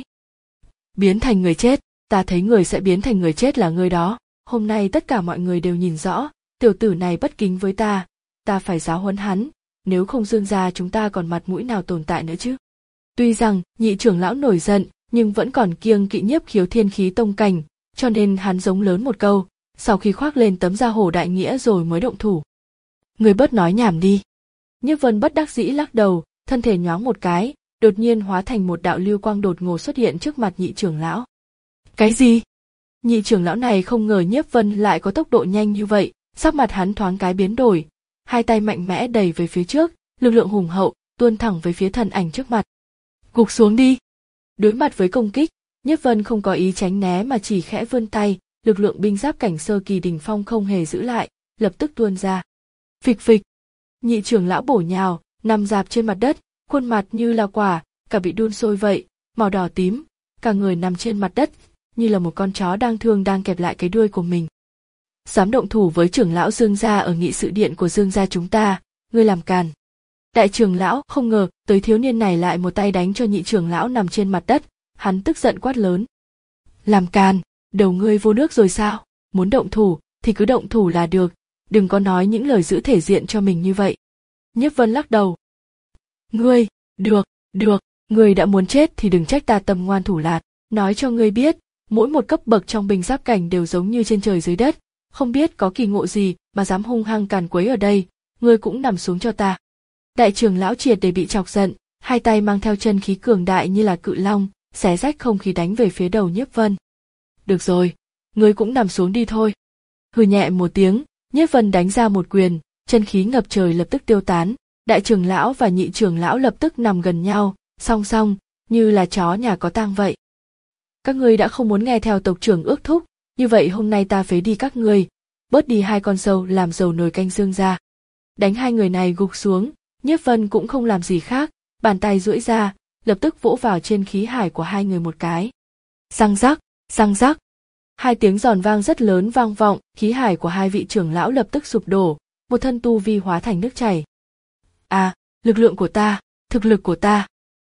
Biến thành người chết, ta thấy người sẽ biến thành người chết là ngươi đó, hôm nay tất cả mọi người đều nhìn rõ, tiểu tử này bất kính với ta, ta phải giáo huấn hắn, nếu không Dương gia chúng ta còn mặt mũi nào tồn tại nữa chứ. Tuy rằng nhị trưởng lão nổi giận, nhưng vẫn còn kiêng kỵ Nhiếp Khiếu Thiên khí tông cảnh, cho nên hắn giống lớn một câu, sau khi khoác lên tấm da hổ đại nghĩa rồi mới động thủ. Người bớt nói nhảm đi. Nhiếp Vân bất đắc dĩ lắc đầu, thân thể nhoáng một cái, đột nhiên hóa thành một đạo lưu quang đột ngột xuất hiện trước mặt nhị trưởng lão. Cái gì? Nhị trưởng lão này không ngờ Nhiếp Vân lại có tốc độ nhanh như vậy, sắc mặt hắn thoáng cái biến đổi, hai tay mạnh mẽ đẩy về phía trước, lực lượng hùng hậu tuôn thẳng về phía thần ảnh trước mặt. Gục xuống đi. Đối mặt với công kích, Nhiếp Vân không có ý tránh né mà chỉ khẽ vươn tay, lực lượng binh giáp cảnh sơ kỳ đỉnh phong không hề giữ lại, lập tức tuôn ra. Phịch phịch. Nhị trưởng lão bổ nhào, nằm dạp trên mặt đất, khuôn mặt như là quả, cả bị đun sôi vậy, màu đỏ tím, cả người nằm trên mặt đất, như là một con chó đang thương đang kẹp lại cái đuôi của mình. Dám động thủ với trưởng lão Dương gia ở nghị sự điện của Dương gia chúng ta, ngươi làm càn. Đại trưởng lão không ngờ tới thiếu niên này lại một tay đánh cho nhị trưởng lão nằm trên mặt đất, hắn tức giận quát lớn. Làm càn, đầu ngươi vô nước rồi sao? Muốn động thủ thì cứ động thủ là được, đừng có nói những lời giữ thể diện cho mình như vậy. Nhiếp Vân lắc đầu. Ngươi, được, được, ngươi đã muốn chết thì đừng trách ta tâm ngoan thủ lạt, nói cho ngươi biết, mỗi một cấp bậc trong binh giáp cảnh đều giống như trên trời dưới đất, không biết có kỳ ngộ gì mà dám hung hăng càn quấy ở đây, ngươi cũng nằm xuống cho ta. Đại trưởng lão triệt để bị chọc giận, hai tay mang theo chân khí cường đại như là cự long, xé rách không khí đánh về phía đầu Nhiếp Vân. Được rồi, ngươi cũng nằm xuống đi thôi. Hừ nhẹ một tiếng, Nhiếp Vân đánh ra một quyền, chân khí ngập trời lập tức tiêu tán, đại trưởng lão và nhị trưởng lão lập tức nằm gần nhau, song song, như là chó nhà có tang vậy. Các ngươi đã không muốn nghe theo tộc trưởng ước thúc, như vậy hôm nay ta phế đi các ngươi, bớt đi hai con sâu làm dầu nồi canh Dương gia. Đánh hai người này gục xuống, Nhiếp Vân cũng không làm gì khác, bàn tay duỗi ra, lập tức vỗ vào trên khí hải của hai người một cái. Răng rắc, răng rắc. Hai tiếng giòn vang rất lớn vang vọng, khí hải của hai vị trưởng lão lập tức sụp đổ, một thân tu vi hóa thành nước chảy. À, lực lượng của ta, thực lực của ta.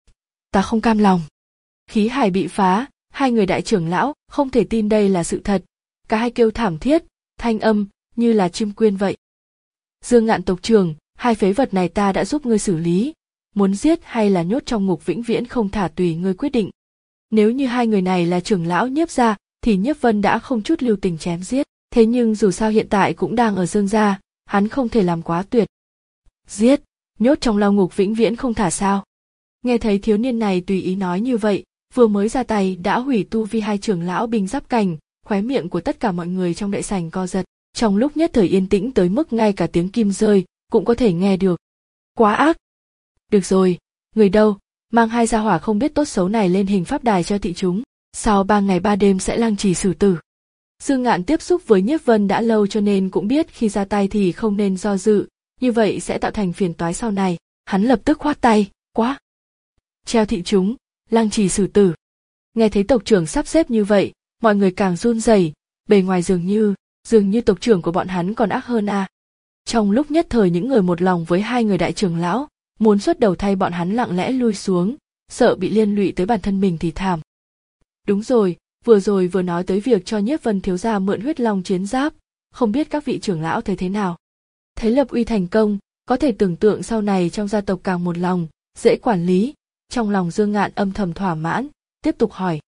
Ta không cam lòng. Khí hải bị phá, hai người đại trưởng lão không thể tin đây là sự thật, cả hai kêu thảm thiết, thanh âm như là chim quyên vậy. Dương Ngạn tộc trưởng, hai phế vật này ta đã giúp ngươi xử lý, muốn giết hay là nhốt trong ngục vĩnh viễn không thả tùy ngươi quyết định. Nếu như hai người này là trưởng lão Nhiếp gia, thì Nhiếp Vân đã không chút lưu tình chém giết, thế nhưng dù sao hiện tại cũng đang ở Dương gia, hắn không thể làm quá tuyệt. Giết, nhốt trong lao ngục vĩnh viễn không thả sao? Nghe thấy thiếu niên này tùy ý nói như vậy, vừa mới ra tay đã hủy tu vi hai trưởng lão binh giáp cảnh, khóe miệng của tất cả mọi người trong đại sảnh co giật, trong lúc nhất thời yên tĩnh tới mức ngay cả tiếng kim rơi cũng có thể nghe được. Quá ác. Được rồi, người đâu, mang hai gia hỏa không biết tốt xấu này lên hình pháp đài cho thị chúng, sau ba ngày ba đêm sẽ lăng trì xử tử. Dương Ngạn tiếp xúc với Nhiếp Vân đã lâu cho nên cũng biết khi ra tay thì không nên do dự, như vậy sẽ tạo thành phiền toái sau này, hắn lập tức khoát tay, quá. Treo thị chúng, lăng trì xử tử. Nghe thấy tộc trưởng sắp xếp như vậy, mọi người càng run rẩy, bề ngoài dường như, dường như tộc trưởng của bọn hắn còn ác hơn à. Trong lúc nhất thời những người một lòng với hai người đại trưởng lão, muốn xuất đầu thay bọn hắn lặng lẽ lui xuống, sợ bị liên lụy tới bản thân mình thì thảm. Đúng rồi, vừa rồi vừa nói tới việc cho Nhiếp Vân thiếu gia mượn huyết long chiến giáp, không biết các vị trưởng lão thấy thế nào. Thấy lập uy thành công, có thể tưởng tượng sau này trong gia tộc càng một lòng, dễ quản lý, trong lòng Dương Ngạn âm thầm thỏa mãn, tiếp tục hỏi.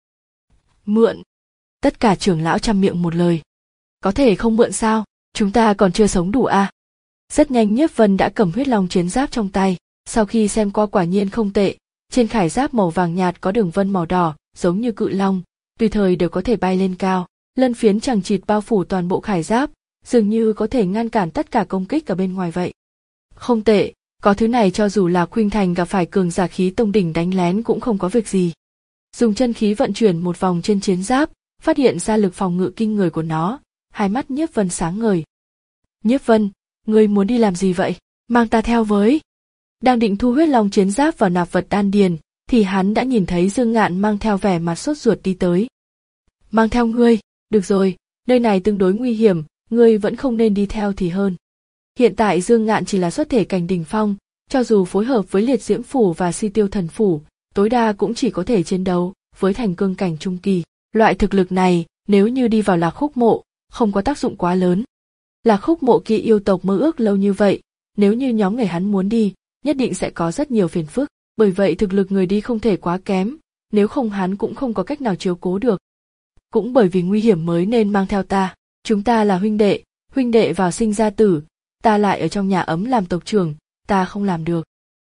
Mượn. Tất cả trưởng lão chăm miệng một lời. Có thể không mượn sao, chúng ta còn chưa sống đủ à. Rất nhanh Nhiếp Vân đã cầm huyết long chiến giáp trong tay, sau khi xem qua quả nhiên không tệ, trên khải giáp màu vàng nhạt có đường vân màu đỏ, giống như cự long, tùy thời đều có thể bay lên cao, lân phiến chằng chịt bao phủ toàn bộ khải giáp, dường như có thể ngăn cản tất cả công kích ở bên ngoài vậy. Không tệ, có thứ này cho dù là Khuynh Thành gặp phải cường giả khí tông đỉnh đánh lén cũng không có việc gì. Dùng chân khí vận chuyển một vòng trên chiến giáp, phát hiện ra lực phòng ngự kinh người của nó, hai mắt Nhiếp Vân sáng ngời. Nhiếp Vân, ngươi muốn đi làm gì vậy? Mang ta theo với. Đang định thu huyết long chiến giáp vào nạp vật đan điền, thì hắn đã nhìn thấy Dương Ngạn mang theo vẻ mặt sốt ruột đi tới. Mang theo ngươi, được rồi, nơi này tương đối nguy hiểm, ngươi vẫn không nên đi theo thì hơn. Hiện tại Dương Ngạn chỉ là xuất thể cảnh đỉnh phong, cho dù phối hợp với liệt diễm phủ và si tiêu thần phủ, tối đa cũng chỉ có thể chiến đấu với thành cương cảnh trung kỳ. Loại thực lực này, nếu như đi vào Lạc Khúc Mộ, không có tác dụng quá lớn. Lạc Khúc Mộ kia yêu tộc mơ ước lâu như vậy, nếu như nhóm người hắn muốn đi, nhất định sẽ có rất nhiều phiền phức, bởi vậy thực lực người đi không thể quá kém, nếu không hắn cũng không có cách nào chiếu cố được. Cũng bởi vì nguy hiểm mới nên mang theo ta, chúng ta là huynh đệ, huynh đệ vào sinh ra tử, ta lại ở trong nhà ấm làm tộc trưởng, ta không làm được.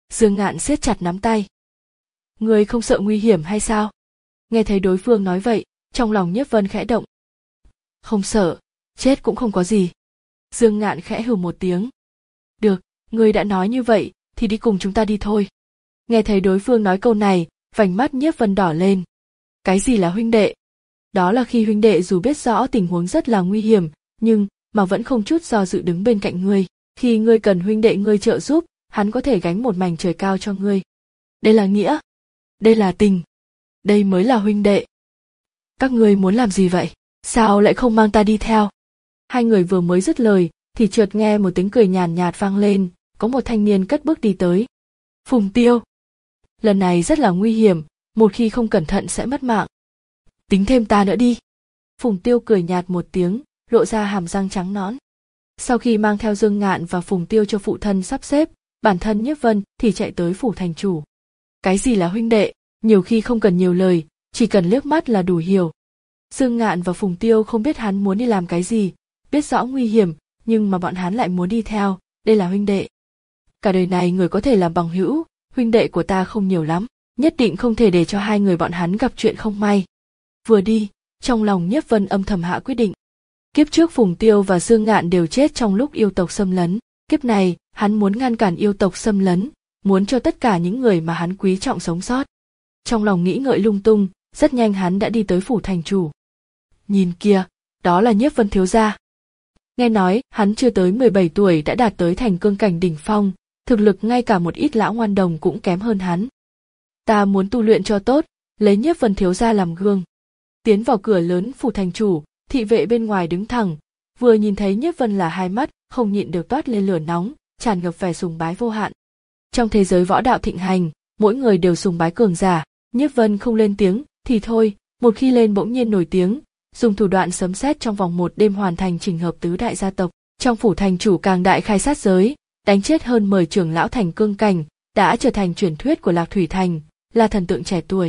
Dương Ngạn siết chặt nắm tay. Ngươi không sợ nguy hiểm hay sao? Nghe thấy đối phương nói vậy, trong lòng Nhiếp Vân khẽ động. Không sợ, chết cũng không có gì. Dương Ngạn khẽ hừ một tiếng. Được, ngươi đã nói như vậy, thì đi cùng chúng ta đi thôi. Nghe thấy đối phương nói câu này, vành mắt Nhiếp Vân đỏ lên. Cái gì là huynh đệ? Đó là khi huynh đệ dù biết rõ tình huống rất là nguy hiểm, nhưng mà vẫn không chút do dự đứng bên cạnh ngươi. Khi ngươi cần huynh đệ ngươi trợ giúp, hắn có thể gánh một mảnh trời cao cho ngươi. Đây là nghĩa. Đây là tình. Đây mới là huynh đệ. Các ngươi muốn làm gì vậy? Sao lại không mang ta đi theo? Hai người vừa mới dứt lời, thì chợt nghe một tiếng cười nhàn nhạt vang lên, có một thanh niên cất bước đi tới. Phùng Tiêu. Lần này rất là nguy hiểm, một khi không cẩn thận sẽ mất mạng. Tính thêm ta nữa đi. Phùng Tiêu cười nhạt một tiếng, lộ ra hàm răng trắng nõn. Sau khi mang theo Dương Ngạn và Phùng Tiêu cho phụ thân sắp xếp, bản thân Nhiếp Vân thì chạy tới phủ thành chủ. Cái gì là huynh đệ, nhiều khi không cần nhiều lời, chỉ cần liếc mắt là đủ hiểu. Dương Ngạn và Phùng Tiêu không biết hắn muốn đi làm cái gì, biết rõ nguy hiểm, nhưng mà bọn hắn lại muốn đi theo, đây là huynh đệ. Cả đời này người có thể làm bằng hữu, huynh đệ của ta không nhiều lắm, nhất định không thể để cho hai người bọn hắn gặp chuyện không may. Vừa đi, trong lòng Nhiếp Vân âm thầm hạ quyết định. Kiếp trước Phùng Tiêu và Dương Ngạn đều chết trong lúc yêu tộc xâm lấn, kiếp này hắn muốn ngăn cản yêu tộc xâm lấn, muốn cho tất cả những người mà hắn quý trọng sống sót. Trong lòng nghĩ ngợi lung tung, rất nhanh hắn đã đi tới phủ thành chủ. Nhìn kia, đó là Nhiếp Vân thiếu gia. Nghe nói hắn chưa tới mười bảy tuổi đã đạt tới thành cương cảnh đỉnh phong, thực lực ngay cả một ít lão ngoan đồng cũng kém hơn hắn. Ta muốn tu luyện cho tốt, lấy Nhiếp Vân thiếu gia làm gương. Tiến vào cửa lớn phủ thành chủ, thị vệ bên ngoài đứng thẳng, vừa nhìn thấy Nhiếp Vân là hai mắt không nhịn được toát lên lửa nóng, tràn ngập vẻ sùng bái vô hạn. Trong thế giới võ đạo thịnh hành, mỗi người đều sùng bái cường giả, Nhiếp Vân không lên tiếng thì thôi, một khi lên bỗng nhiên nổi tiếng, dùng thủ đoạn sấm sét trong vòng một đêm hoàn thành chỉnh hợp tứ đại gia tộc, trong phủ thành chủ càng đại khai sát giới, đánh chết hơn mười trưởng lão thành cương cảnh, đã trở thành truyền thuyết của Lạc Thủy Thành, là thần tượng trẻ tuổi.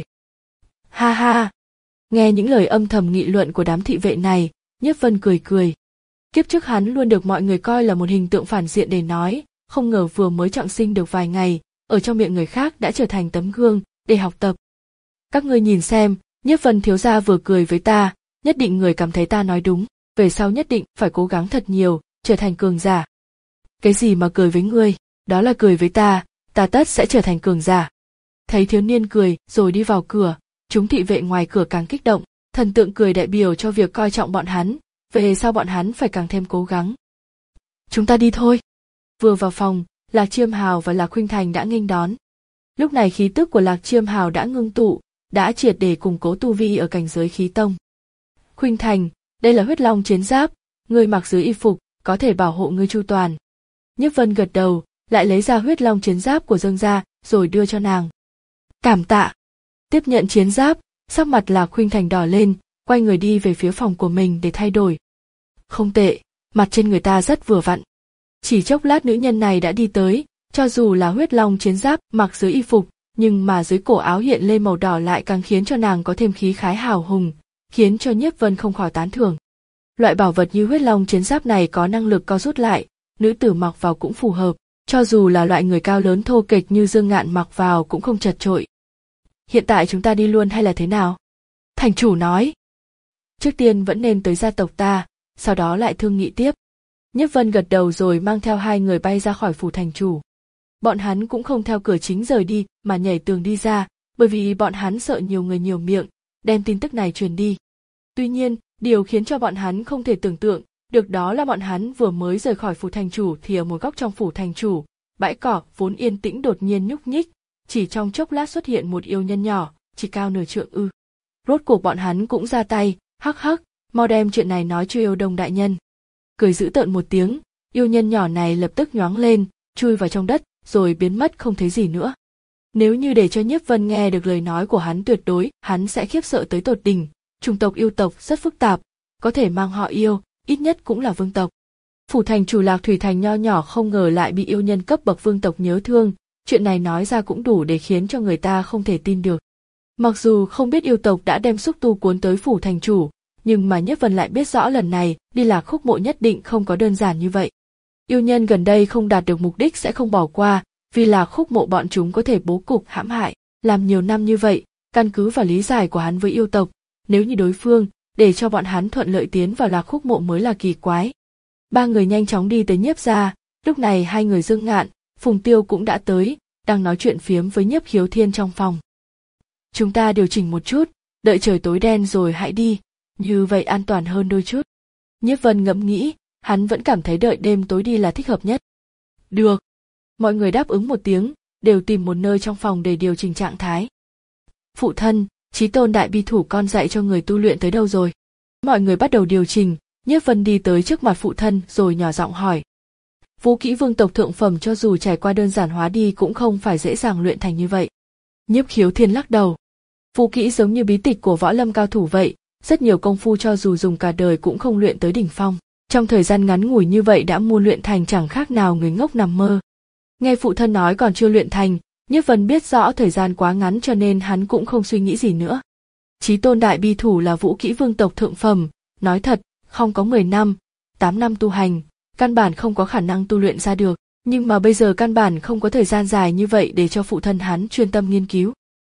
Ha ha! Nghe những lời âm thầm nghị luận của đám thị vệ này, Nhiếp Vân cười cười. Kiếp trước hắn luôn được mọi người coi là một hình tượng phản diện để nói, không ngờ vừa mới trọng sinh được vài ngày, ở trong miệng người khác đã trở thành tấm gương để học tập. Các ngươi nhìn xem, Nhiếp Vân thiếu gia vừa cười với ta, nhất định người cảm thấy ta nói đúng, về sau nhất định phải cố gắng thật nhiều, trở thành cường giả. Cái gì mà cười với ngươi, đó là cười với ta, ta tất sẽ trở thành cường giả. Thấy thiếu niên cười rồi đi vào cửa, chúng thị vệ ngoài cửa càng kích động, thần tượng cười đại biểu cho việc coi trọng bọn hắn, về sau bọn hắn phải càng thêm cố gắng. Chúng ta đi thôi. Vừa vào phòng, Lạc Chiêm Hào và Lạc Khuynh Thành đã nghênh đón. Lúc này khí tức của Lạc Chiêm Hào đã ngưng tụ, đã triệt để củng cố tu vi ở cảnh giới khí tông. Khuynh Thành, đây là huyết long chiến giáp, ngươi mặc dưới y phục, có thể bảo hộ ngươi chu toàn. Nhiếp Vân gật đầu, lại lấy ra huyết long chiến giáp của Dương gia, rồi đưa cho nàng. Cảm tạ. Tiếp nhận chiến giáp, sắc mặt Lạc Khuynh Thành đỏ lên, quay người đi về phía phòng của mình để thay đổi. Không tệ, mặt trên người ta rất vừa vặn. Chỉ chốc lát nữ nhân này đã đi tới, cho dù là huyết long chiến giáp mặc dưới y phục, nhưng mà dưới cổ áo hiện lên màu đỏ lại càng khiến cho nàng có thêm khí khái hào hùng, khiến cho Nhiếp Vân không khỏi tán thưởng. Loại bảo vật như huyết long chiến giáp này có năng lực co rút lại, nữ tử mặc vào cũng phù hợp, cho dù là loại người cao lớn thô kệch như Dương Ngạn mặc vào cũng không chật chội. Hiện tại chúng ta đi luôn hay là thế nào? Thành chủ nói. Trước tiên vẫn nên tới gia tộc ta, sau đó lại thương nghị tiếp. Nhiếp Vân gật đầu rồi mang theo hai người bay ra khỏi phủ thành chủ. Bọn hắn cũng không theo cửa chính rời đi mà nhảy tường đi ra, bởi vì bọn hắn sợ nhiều người nhiều miệng, đem tin tức này truyền đi. Tuy nhiên, điều khiến cho bọn hắn không thể tưởng tượng được đó là bọn hắn vừa mới rời khỏi phủ thành chủ thì ở một góc trong phủ thành chủ, bãi cỏ vốn yên tĩnh đột nhiên nhúc nhích, chỉ trong chốc lát xuất hiện một yêu nhân nhỏ, chỉ cao nửa trượng ư. Rốt cuộc bọn hắn cũng ra tay, hắc hắc, mau đem chuyện này nói cho yêu Đông đại nhân. Cười dữ tợn một tiếng, yêu nhân nhỏ này lập tức nhoáng lên, chui vào trong đất, rồi biến mất không thấy gì nữa. Nếu như để cho Nhiếp Vân nghe được lời nói của hắn tuyệt đối, hắn sẽ khiếp sợ tới tột đỉnh. Chủng tộc yêu tộc rất phức tạp, có thể mang họ yêu, ít nhất cũng là vương tộc. Phủ thành chủ Lạc Thủy Thành nho nhỏ không ngờ lại bị yêu nhân cấp bậc vương tộc nhớ thương, chuyện này nói ra cũng đủ để khiến cho người ta không thể tin được. Mặc dù không biết yêu tộc đã đem xúc tu cuốn tới phủ thành chủ, nhưng mà Nhiếp Vân lại biết rõ lần này đi Lạc Khúc Mộ nhất định không có đơn giản như vậy. Yêu nhân gần đây không đạt được mục đích sẽ không bỏ qua, vì là khúc mộ bọn chúng có thể bố cục hãm hại, làm nhiều năm như vậy, căn cứ vào lý giải của hắn với yêu tộc, nếu như đối phương để cho bọn hắn thuận lợi tiến vào Lạc Khúc mộ mới là kỳ quái. Ba người nhanh chóng đi tới Nhiếp gia, lúc này hai người Dương Ngạn, Phùng Tiêu cũng đã tới, đang nói chuyện phiếm với Nhiếp Khiếu Thiên trong phòng. Chúng ta điều chỉnh một chút, đợi trời tối đen rồi hãy đi, như vậy an toàn hơn đôi chút. Nhiếp Vân ngẫm nghĩ, hắn vẫn cảm thấy đợi đêm tối đi là thích hợp nhất. Được. Mọi người đáp ứng một tiếng, đều tìm một nơi trong phòng để điều chỉnh trạng thái. Phụ thân, Chí Tôn đại bi thủ con dạy cho người tu luyện tới đâu rồi? Mọi người bắt đầu điều chỉnh, Nhiếp Vân đi tới trước mặt phụ thân rồi nhỏ giọng hỏi. Vũ kỹ vương tộc thượng phẩm cho dù trải qua đơn giản hóa đi cũng không phải dễ dàng luyện thành như vậy. Nhiếp Khiếu Thiên lắc đầu. Vũ kỹ giống như bí tịch của võ lâm cao thủ vậy, rất nhiều công phu cho dù dùng cả đời cũng không luyện tới đỉnh phong. Trong thời gian ngắn ngủi như vậy đã muốn luyện thành chẳng khác nào người ngốc nằm mơ. Nghe phụ thân nói còn chưa luyện thành, Nhiếp Vân biết rõ thời gian quá ngắn cho nên hắn cũng không suy nghĩ gì nữa. Chí Tôn đại bi thủ là vũ kỹ vương tộc thượng phẩm, nói thật, không có mười năm, tám năm tu hành, căn bản không có khả năng tu luyện ra được, nhưng mà bây giờ căn bản không có thời gian dài như vậy để cho phụ thân hắn chuyên tâm nghiên cứu.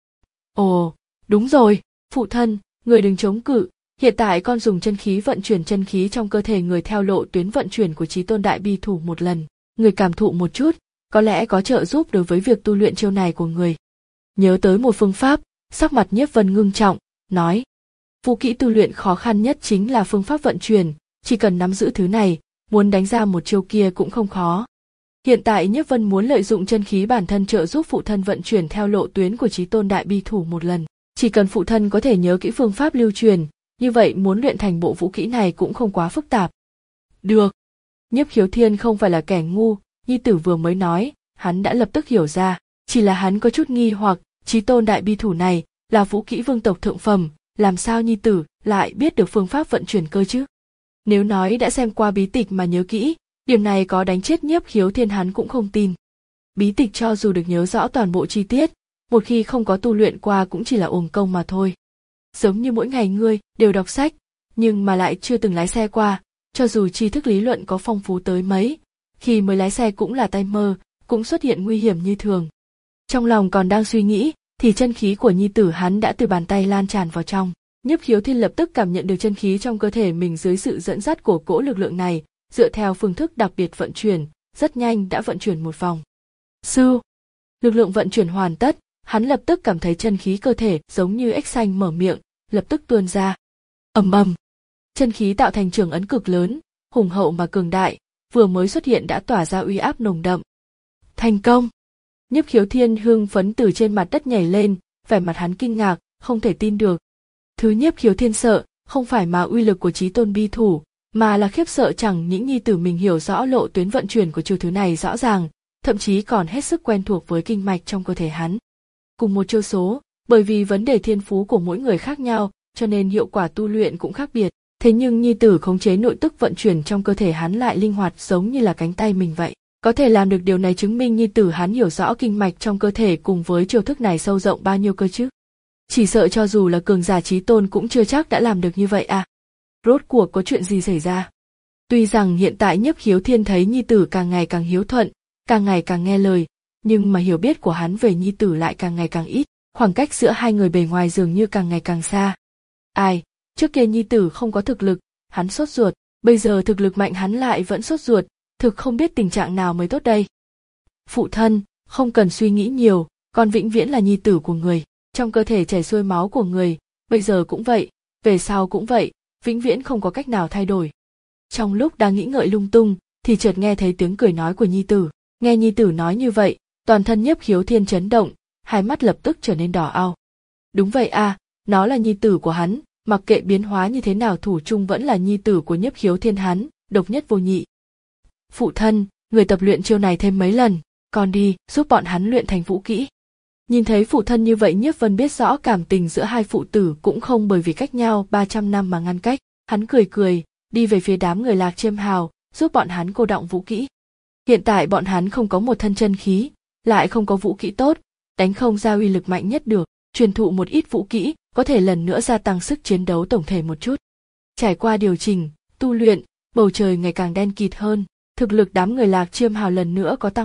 Ồ, đúng rồi, phụ thân, người đừng chống cự, hiện tại con dùng chân khí vận chuyển chân khí trong cơ thể người theo lộ tuyến vận chuyển của Chí Tôn đại bi thủ một lần, người cảm thụ một chút, có lẽ có trợ giúp đối với việc tu luyện chiêu này của người. Nhớ tới một phương pháp, sắc mặt Nhiếp Vân ngưng trọng, nói. Vũ kỹ tu luyện khó khăn nhất chính là phương pháp vận chuyển, chỉ cần nắm giữ thứ này, muốn đánh ra một chiêu kia cũng không khó. Hiện tại Nhiếp Vân muốn lợi dụng chân khí bản thân trợ giúp phụ thân vận chuyển theo lộ tuyến của Chí Tôn đại bi thủ một lần. Chỉ cần phụ thân có thể nhớ kỹ phương pháp lưu truyền, như vậy muốn luyện thành bộ vũ kỹ này cũng không quá phức tạp. Được. Nhiếp Khiếu Thiên không phải là kẻ ngu, nhi tử vừa mới nói, hắn đã lập tức hiểu ra, chỉ là hắn có chút nghi hoặc, Chí Tôn đại bi thủ này là vũ kỹ vương tộc thượng phẩm, làm sao nhi tử lại biết được phương pháp vận chuyển cơ chứ? Nếu nói đã xem qua bí tịch mà nhớ kỹ, điểm này có đánh chết Nhiếp Khiếu Thiên hắn cũng không tin. Bí tịch cho dù được nhớ rõ toàn bộ chi tiết, một khi không có tu luyện qua cũng chỉ là uổng công mà thôi. Giống như mỗi ngày ngươi đều đọc sách, nhưng mà lại chưa từng lái xe qua, cho dù tri thức lý luận có phong phú tới mấy, khi mới lái xe cũng là tay mơ, cũng xuất hiện nguy hiểm như thường. Trong lòng còn đang suy nghĩ, thì chân khí của nhi tử hắn đã từ bàn tay lan tràn vào trong. Nhiếp Khiếu Thiên lập tức cảm nhận được chân khí trong cơ thể mình dưới sự dẫn dắt của cỗ lực lượng này, dựa theo phương thức đặc biệt vận chuyển, rất nhanh đã vận chuyển một vòng. Sư, lực lượng vận chuyển hoàn tất, hắn lập tức cảm thấy chân khí cơ thể giống như ếch xanh mở miệng, lập tức tuôn ra. Ầm ầm, chân khí tạo thành trường ấn cực lớn, hùng hậu mà cường đại, vừa mới xuất hiện đã tỏa ra uy áp nồng đậm. Thành công! Nhiếp Khiếu Thiên hưng phấn từ trên mặt đất nhảy lên, vẻ mặt hắn kinh ngạc, không thể tin được. Thứ Nhiếp Khiếu Thiên sợ, không phải mà uy lực của Chí Tôn bi thủ, mà là khiếp sợ chẳng những nhi tử mình hiểu rõ lộ tuyến vận chuyển của chiêu thứ này rõ ràng, thậm chí còn hết sức quen thuộc với kinh mạch trong cơ thể hắn. Cùng một chiêu số, bởi vì vấn đề thiên phú của mỗi người khác nhau, cho nên hiệu quả tu luyện cũng khác biệt. Thế nhưng nhi tử khống chế nội tức vận chuyển trong cơ thể hắn lại linh hoạt giống như là cánh tay mình vậy. Có thể làm được điều này chứng minh nhi tử hắn hiểu rõ kinh mạch trong cơ thể cùng với chiêu thức này sâu rộng bao nhiêu cơ chứ. Chỉ sợ cho dù là cường giả Chí Tôn cũng chưa chắc đã làm được như vậy à. Rốt cuộc có chuyện gì xảy ra? Tuy rằng hiện tại Nhiếp Khiếu Thiên thấy nhi tử càng ngày càng hiếu thuận, càng ngày càng nghe lời, nhưng mà hiểu biết của hắn về nhi tử lại càng ngày càng ít, khoảng cách giữa hai người bề ngoài dường như càng ngày càng xa. Ai, trước kia nhi tử không có thực lực, hắn sốt ruột, bây giờ thực lực mạnh hắn lại vẫn sốt ruột, thực không biết tình trạng nào mới tốt đây. Phụ thân, không cần suy nghĩ nhiều, con vĩnh viễn là nhi tử của người, trong cơ thể chảy xuôi máu của người, bây giờ cũng vậy, về sau cũng vậy, vĩnh viễn không có cách nào thay đổi. Trong lúc đang nghĩ ngợi lung tung, thì chợt nghe thấy tiếng cười nói của nhi tử, nghe nhi tử nói như vậy, toàn thân Nhiếp Khiếu Thiên chấn động, hai mắt lập tức trở nên đỏ ao. Đúng vậy à, nó là nhi tử của hắn, mặc kệ biến hóa như thế nào thủ chung vẫn là nhi tử của Nhiếp Khiếu Thiên hắn, độc nhất vô nhị. Phụ thân, người tập luyện chiêu này thêm mấy lần, con đi, giúp bọn hắn luyện thành vũ kỹ. Nhìn thấy phụ thân như vậy Nhiếp Vân biết rõ cảm tình giữa hai phụ tử cũng không bởi vì cách nhau ba trăm năm mà ngăn cách, hắn cười cười, đi về phía đám người Lạc Chiêm Hào, giúp bọn hắn cô đọng vũ kỹ. Hiện tại bọn hắn không có một thân chân khí, lại không có vũ kỹ tốt, đánh không ra uy lực mạnh nhất được, truyền thụ một ít vũ kỹ, có thể lần nữa gia tăng sức chiến đấu tổng thể một chút. Trải qua điều chỉnh, tu luyện, bầu trời ngày càng đen kịt hơn, thực lực đám người Lạc Chiêm Hào lần nữa có tăng vọt,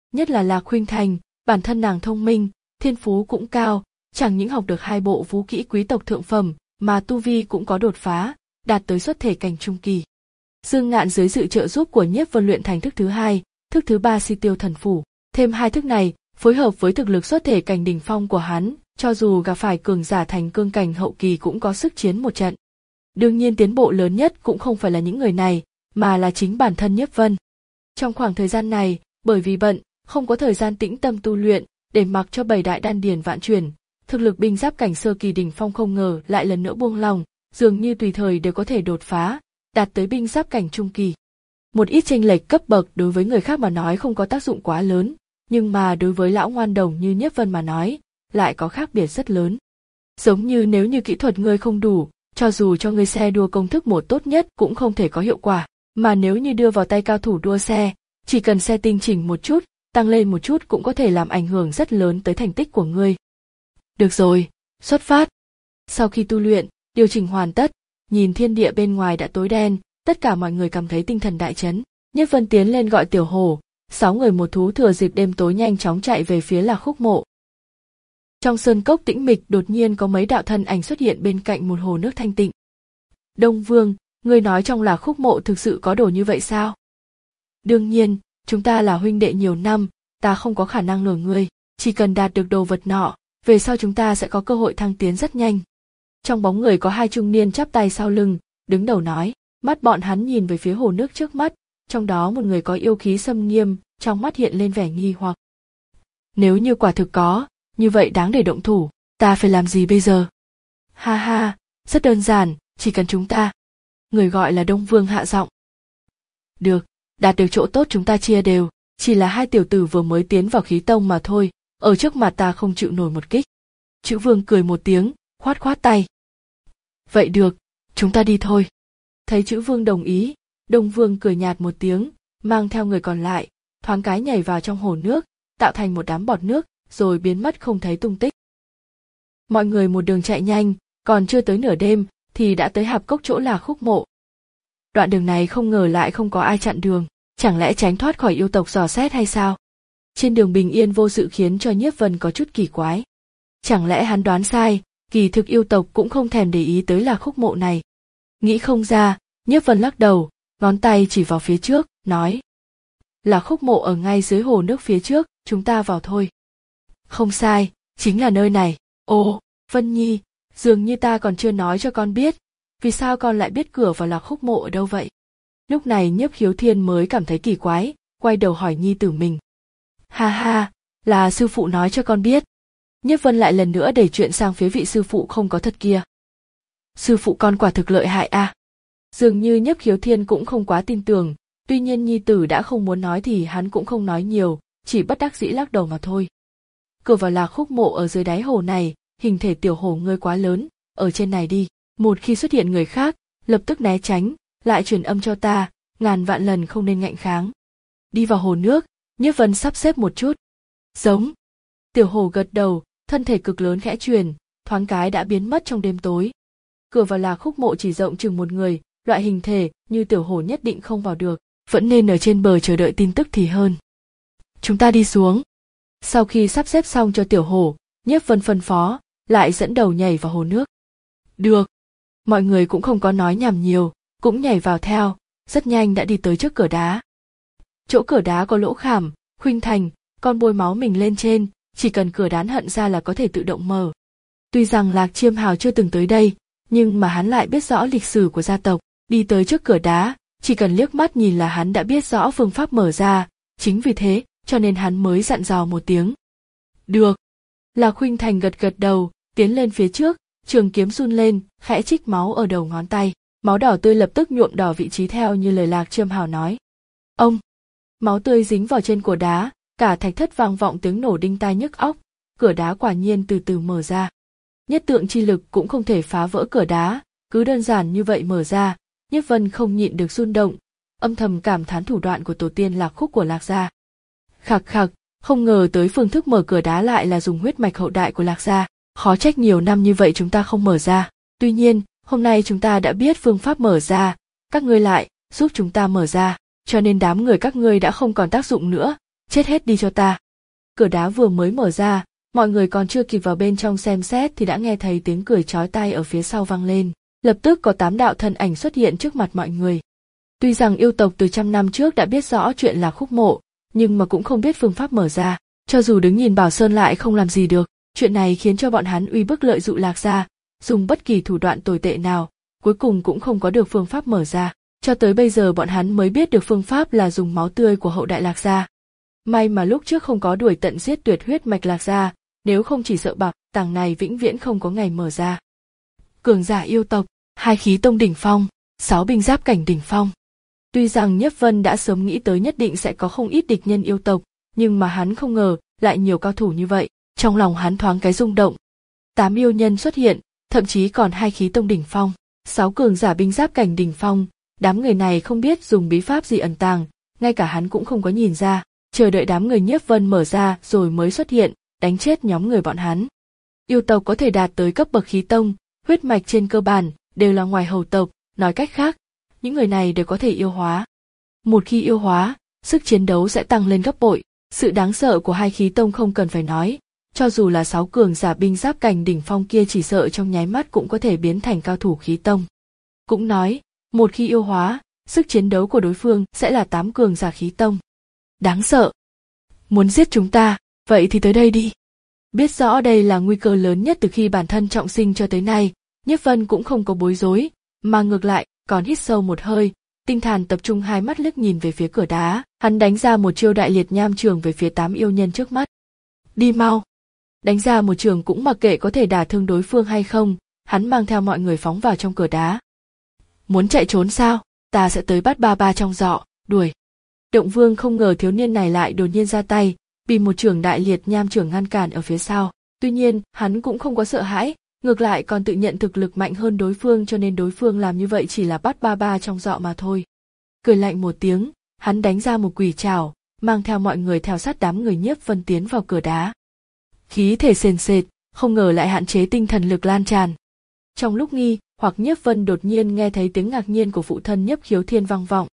nhất là Lạc Khuynh Thành, bản thân nàng thông minh, thiên phú cũng cao, chẳng những học được hai bộ vũ kỹ quý tộc thượng phẩm, mà tu vi cũng có đột phá, đạt tới xuất thể cảnh trung kỳ. Dương Ngạn dưới sự trợ giúp của Nhiếp Vân luyện thành thức thứ hai, thức thứ ba Si Tiêu Thần Phủ, thêm hai thức này, phối hợp với thực lực xuất thể cảnh đỉnh phong của hắn, cho dù gặp phải cường giả thành cương cảnh hậu kỳ cũng có sức chiến một trận. Đương nhiên tiến bộ lớn nhất cũng không phải là những người này, mà là chính bản thân Nhiếp Vân. Trong khoảng thời gian này, bởi vì bận, không có thời gian tĩnh tâm tu luyện, để mặc cho bảy đại đan điền vạn chuyển, thực lực binh giáp cảnh sơ kỳ đỉnh phong không ngờ lại lần nữa buông lòng, dường như tùy thời đều có thể đột phá, đạt tới binh giáp cảnh trung kỳ. Một ít chênh lệch cấp bậc đối với người khác mà nói không có tác dụng quá lớn, nhưng mà đối với lão ngoan đồng như Nhiếp Vân mà nói, lại có khác biệt rất lớn. Giống như nếu như kỹ thuật ngươi không đủ, cho dù cho ngươi xe đua công thức một tốt nhất cũng không thể có hiệu quả, mà nếu như đưa vào tay cao thủ đua xe, chỉ cần xe tinh chỉnh một chút, tăng lên một chút cũng có thể làm ảnh hưởng rất lớn tới thành tích của ngươi. Được rồi, xuất phát. Sau khi tu luyện, điều chỉnh hoàn tất, nhìn thiên địa bên ngoài đã tối đen, tất cả mọi người cảm thấy tinh thần đại chấn. Nhiếp Vân tiến lên gọi Tiểu Hổ, sáu người một thú thừa dịp đêm tối nhanh chóng chạy về phía Lạc Khúc Mộ. Trong sơn cốc tĩnh mịch đột nhiên có mấy đạo thân ảnh xuất hiện bên cạnh một hồ nước thanh tịnh. Đông Vương, ngươi nói trong Lạc Khúc Mộ thực sự có đồ như vậy sao? Đương nhiên, chúng ta là huynh đệ nhiều năm, ta không có khả năng lừa ngươi, chỉ cần đạt được đồ vật nọ, về sau chúng ta sẽ có cơ hội thăng tiến rất nhanh. Trong bóng người có hai trung niên chắp tay sau lưng, đứng đầu nói, mắt bọn hắn nhìn về phía hồ nước trước mắt, trong đó một người có yêu khí xâm nghiêm, trong mắt hiện lên vẻ nghi hoặc. Nếu như quả thực có, như vậy đáng để động thủ, ta phải làm gì bây giờ? Ha ha, rất đơn giản, chỉ cần chúng ta. Người gọi là Đông Vương hạ giọng. Được, đạt được chỗ tốt chúng ta chia đều, chỉ là hai tiểu tử vừa mới tiến vào khí tông mà thôi, ở trước mặt ta không chịu nổi một kích. Chữ Vương cười một tiếng, khoát khoát tay. Vậy được, chúng ta đi thôi. Thấy Chữ Vương đồng ý, Đông Vương cười nhạt một tiếng, mang theo người còn lại, thoáng cái nhảy vào trong hồ nước, tạo thành một đám bọt nước, rồi biến mất không thấy tung tích. Mọi người một đường chạy nhanh, còn chưa tới nửa đêm, thì đã tới hạp cốc chỗ Lạc Khúc Mộ. Đoạn đường này không ngờ lại không có ai chặn đường, chẳng lẽ tránh thoát khỏi yêu tộc dò xét hay sao? Trên đường bình yên vô sự khiến cho Nhiếp Vân có chút kỳ quái. Chẳng lẽ hắn đoán sai, kỳ thực yêu tộc cũng không thèm để ý tới Lạc Khúc Mộ này. Nghĩ không ra, Nhiếp Vân lắc đầu, ngón tay chỉ vào phía trước, nói. Lạc Khúc Mộ ở ngay dưới hồ nước phía trước, chúng ta vào thôi. Không sai, chính là nơi này. Ồ, Vân Nhi, dường như ta còn chưa nói cho con biết, vì sao con lại biết cửa vào Lạc Khúc Mộ ở đâu vậy? Lúc này Nhiếp Khiếu Thiên mới cảm thấy kỳ quái, quay đầu hỏi nhi tử mình. Ha ha, là sư phụ nói cho con biết. Nhiếp Vân lại lần nữa đẩy chuyện sang phía vị sư phụ không có thật kia. Sư phụ con quả thực lợi hại à? Dường như Nhiếp Khiếu Thiên cũng không quá tin tưởng, tuy nhiên nhi tử đã không muốn nói thì hắn cũng không nói nhiều, chỉ bất đắc dĩ lắc đầu mà thôi. Cửa vào Lạc Khúc Mộ ở dưới đáy hồ này, hình thể tiểu hồ ngươi quá lớn, ở trên này đi, một khi xuất hiện người khác, lập tức né tránh, lại truyền âm cho ta, ngàn vạn lần không nên ngạnh kháng. Đi vào hồ nước, Nhiếp Vân sắp xếp một chút. Giống. Tiểu hồ gật đầu, thân thể cực lớn khẽ truyền, thoáng cái đã biến mất trong đêm tối. Cửa vào Lạc Khúc Mộ chỉ rộng chừng một người, loại hình thể như tiểu hồ nhất định không vào được, vẫn nên ở trên bờ chờ đợi tin tức thì hơn. Chúng ta đi xuống. Sau khi sắp xếp xong cho tiểu hồ, Nhiếp Vân phân phó, lại dẫn đầu nhảy vào hồ nước. Được. Mọi người cũng không có nói nhảm nhiều, cũng nhảy vào theo, rất nhanh đã đi tới trước cửa đá. Chỗ cửa đá có lỗ khảm, Khuynh Thành, con bôi máu mình lên trên, chỉ cần cửa đán hận ra là có thể tự động mở. Tuy rằng Lạc Chiêm Hào chưa từng tới đây, nhưng mà hắn lại biết rõ lịch sử của gia tộc, đi tới trước cửa đá, chỉ cần liếc mắt nhìn là hắn đã biết rõ phương pháp mở ra, chính vì thế, cho nên hắn mới dặn dò một tiếng. Được. Lạc Khuynh Thành gật gật đầu, tiến lên phía trước, trường kiếm run lên, khẽ trích máu ở đầu ngón tay, máu đỏ tươi lập tức nhuộm đỏ vị trí theo như lời Lạc Chiêm Hào nói. Ông! Máu tươi dính vào trên cột đá, cả thạch thất vang vọng tiếng nổ đinh tai nhức óc, cửa đá quả nhiên từ từ mở ra. Nhất tượng chi lực cũng không thể phá vỡ cửa đá, cứ đơn giản như vậy mở ra, Nhiếp Vân không nhịn được rung động, âm thầm cảm thán thủ đoạn của tổ tiên Lạc Khúc của Lạc gia. Khặc khặc, không ngờ tới phương thức mở cửa đá lại là dùng huyết mạch hậu đại của Lạc gia, khó trách nhiều năm như vậy chúng ta không mở ra. Tuy nhiên, hôm nay chúng ta đã biết phương pháp mở ra, các ngươi lại giúp chúng ta mở ra, cho nên đám người các ngươi đã không còn tác dụng nữa, chết hết đi cho ta. Cửa đá vừa mới mở ra, mọi người còn chưa kịp vào bên trong xem xét thì đã nghe thấy tiếng cười chói tai ở phía sau vang lên. Lập tức có tám đạo thân ảnh xuất hiện trước mặt mọi người. Tuy rằng yêu tộc từ trăm năm trước đã biết rõ chuyện là khúc mộ, nhưng mà cũng không biết phương pháp mở ra. Cho dù đứng nhìn Bảo Sơn lại không làm gì được, chuyện này khiến cho bọn hắn uy bức lợi dụ Lạc Gia, dùng bất kỳ thủ đoạn tồi tệ nào, cuối cùng cũng không có được phương pháp mở ra. Cho tới bây giờ bọn hắn mới biết được phương pháp là dùng máu tươi của hậu đại Lạc Gia. May mà lúc trước không có đuổi tận giết tuyệt huyết mạch Lạc Gia, nếu không chỉ sợ bạc tàng này vĩnh viễn không có ngày mở ra. Cường giả yêu tộc, hai khí tông đỉnh phong, sáu binh giáp cảnh đỉnh phong. Tuy rằng Nhiếp Vân đã sớm nghĩ tới nhất định sẽ có không ít địch nhân yêu tộc, nhưng mà hắn không ngờ lại nhiều cao thủ như vậy, trong lòng hắn thoáng cái rung động. Tám yêu nhân xuất hiện, thậm chí còn hai khí tông đỉnh phong, sáu cường giả binh giáp cảnh đỉnh phong, đám người này không biết dùng bí pháp gì ẩn tàng, ngay cả hắn cũng không có nhìn ra, chờ đợi đám người Nhiếp Vân mở ra rồi mới xuất hiện, đánh chết nhóm người bọn hắn. Yêu tộc có thể đạt tới cấp bậc khí tông, huyết mạch trên cơ bản đều là ngoài hầu tộc, nói cách khác, những người này đều có thể yêu hóa. Một khi yêu hóa, sức chiến đấu sẽ tăng lên gấp bội. Sự đáng sợ của hai khí tông không cần phải nói, cho dù là sáu cường giả binh giáp cảnh đỉnh phong kia chỉ sợ trong nháy mắt cũng có thể biến thành cao thủ khí tông. Cũng nói, một khi yêu hóa, sức chiến đấu của đối phương sẽ là tám cường giả khí tông. Đáng sợ. Muốn giết chúng ta, vậy thì tới đây đi. Biết rõ đây là nguy cơ lớn nhất từ khi bản thân trọng sinh cho tới nay, Nhiếp Vân cũng không có bối rối, mà ngược lại, còn hít sâu một hơi, tinh thần tập trung hai mắt liếc nhìn về phía cửa đá, hắn đánh ra một chiêu đại liệt nham trường về phía tám yêu nhân trước mắt. Đi mau! Đánh ra một trường cũng mặc kệ có thể đả thương đối phương hay không, hắn mang theo mọi người phóng vào trong cửa đá. Muốn chạy trốn sao? Ta sẽ tới bắt ba ba trong giọ, đuổi. Động Vương không ngờ thiếu niên này lại đột nhiên ra tay, bị một trường đại liệt nham trường ngăn cản ở phía sau. Tuy nhiên, hắn cũng không có sợ hãi, ngược lại còn tự nhận thực lực mạnh hơn đối phương cho nên đối phương làm như vậy chỉ là bắt ba ba trong giọ mà thôi. Cười lạnh một tiếng, hắn đánh ra một quỷ trảo, mang theo mọi người theo sát đám người Nhiếp Vân tiến vào cửa đá. Khí thể sền sệt, không ngờ lại hạn chế tinh thần lực lan tràn. Trong lúc nghi hoặc Nhiếp Vân đột nhiên nghe thấy tiếng ngạc nhiên của phụ thân Nhiếp Khiếu Thiên vang vọng.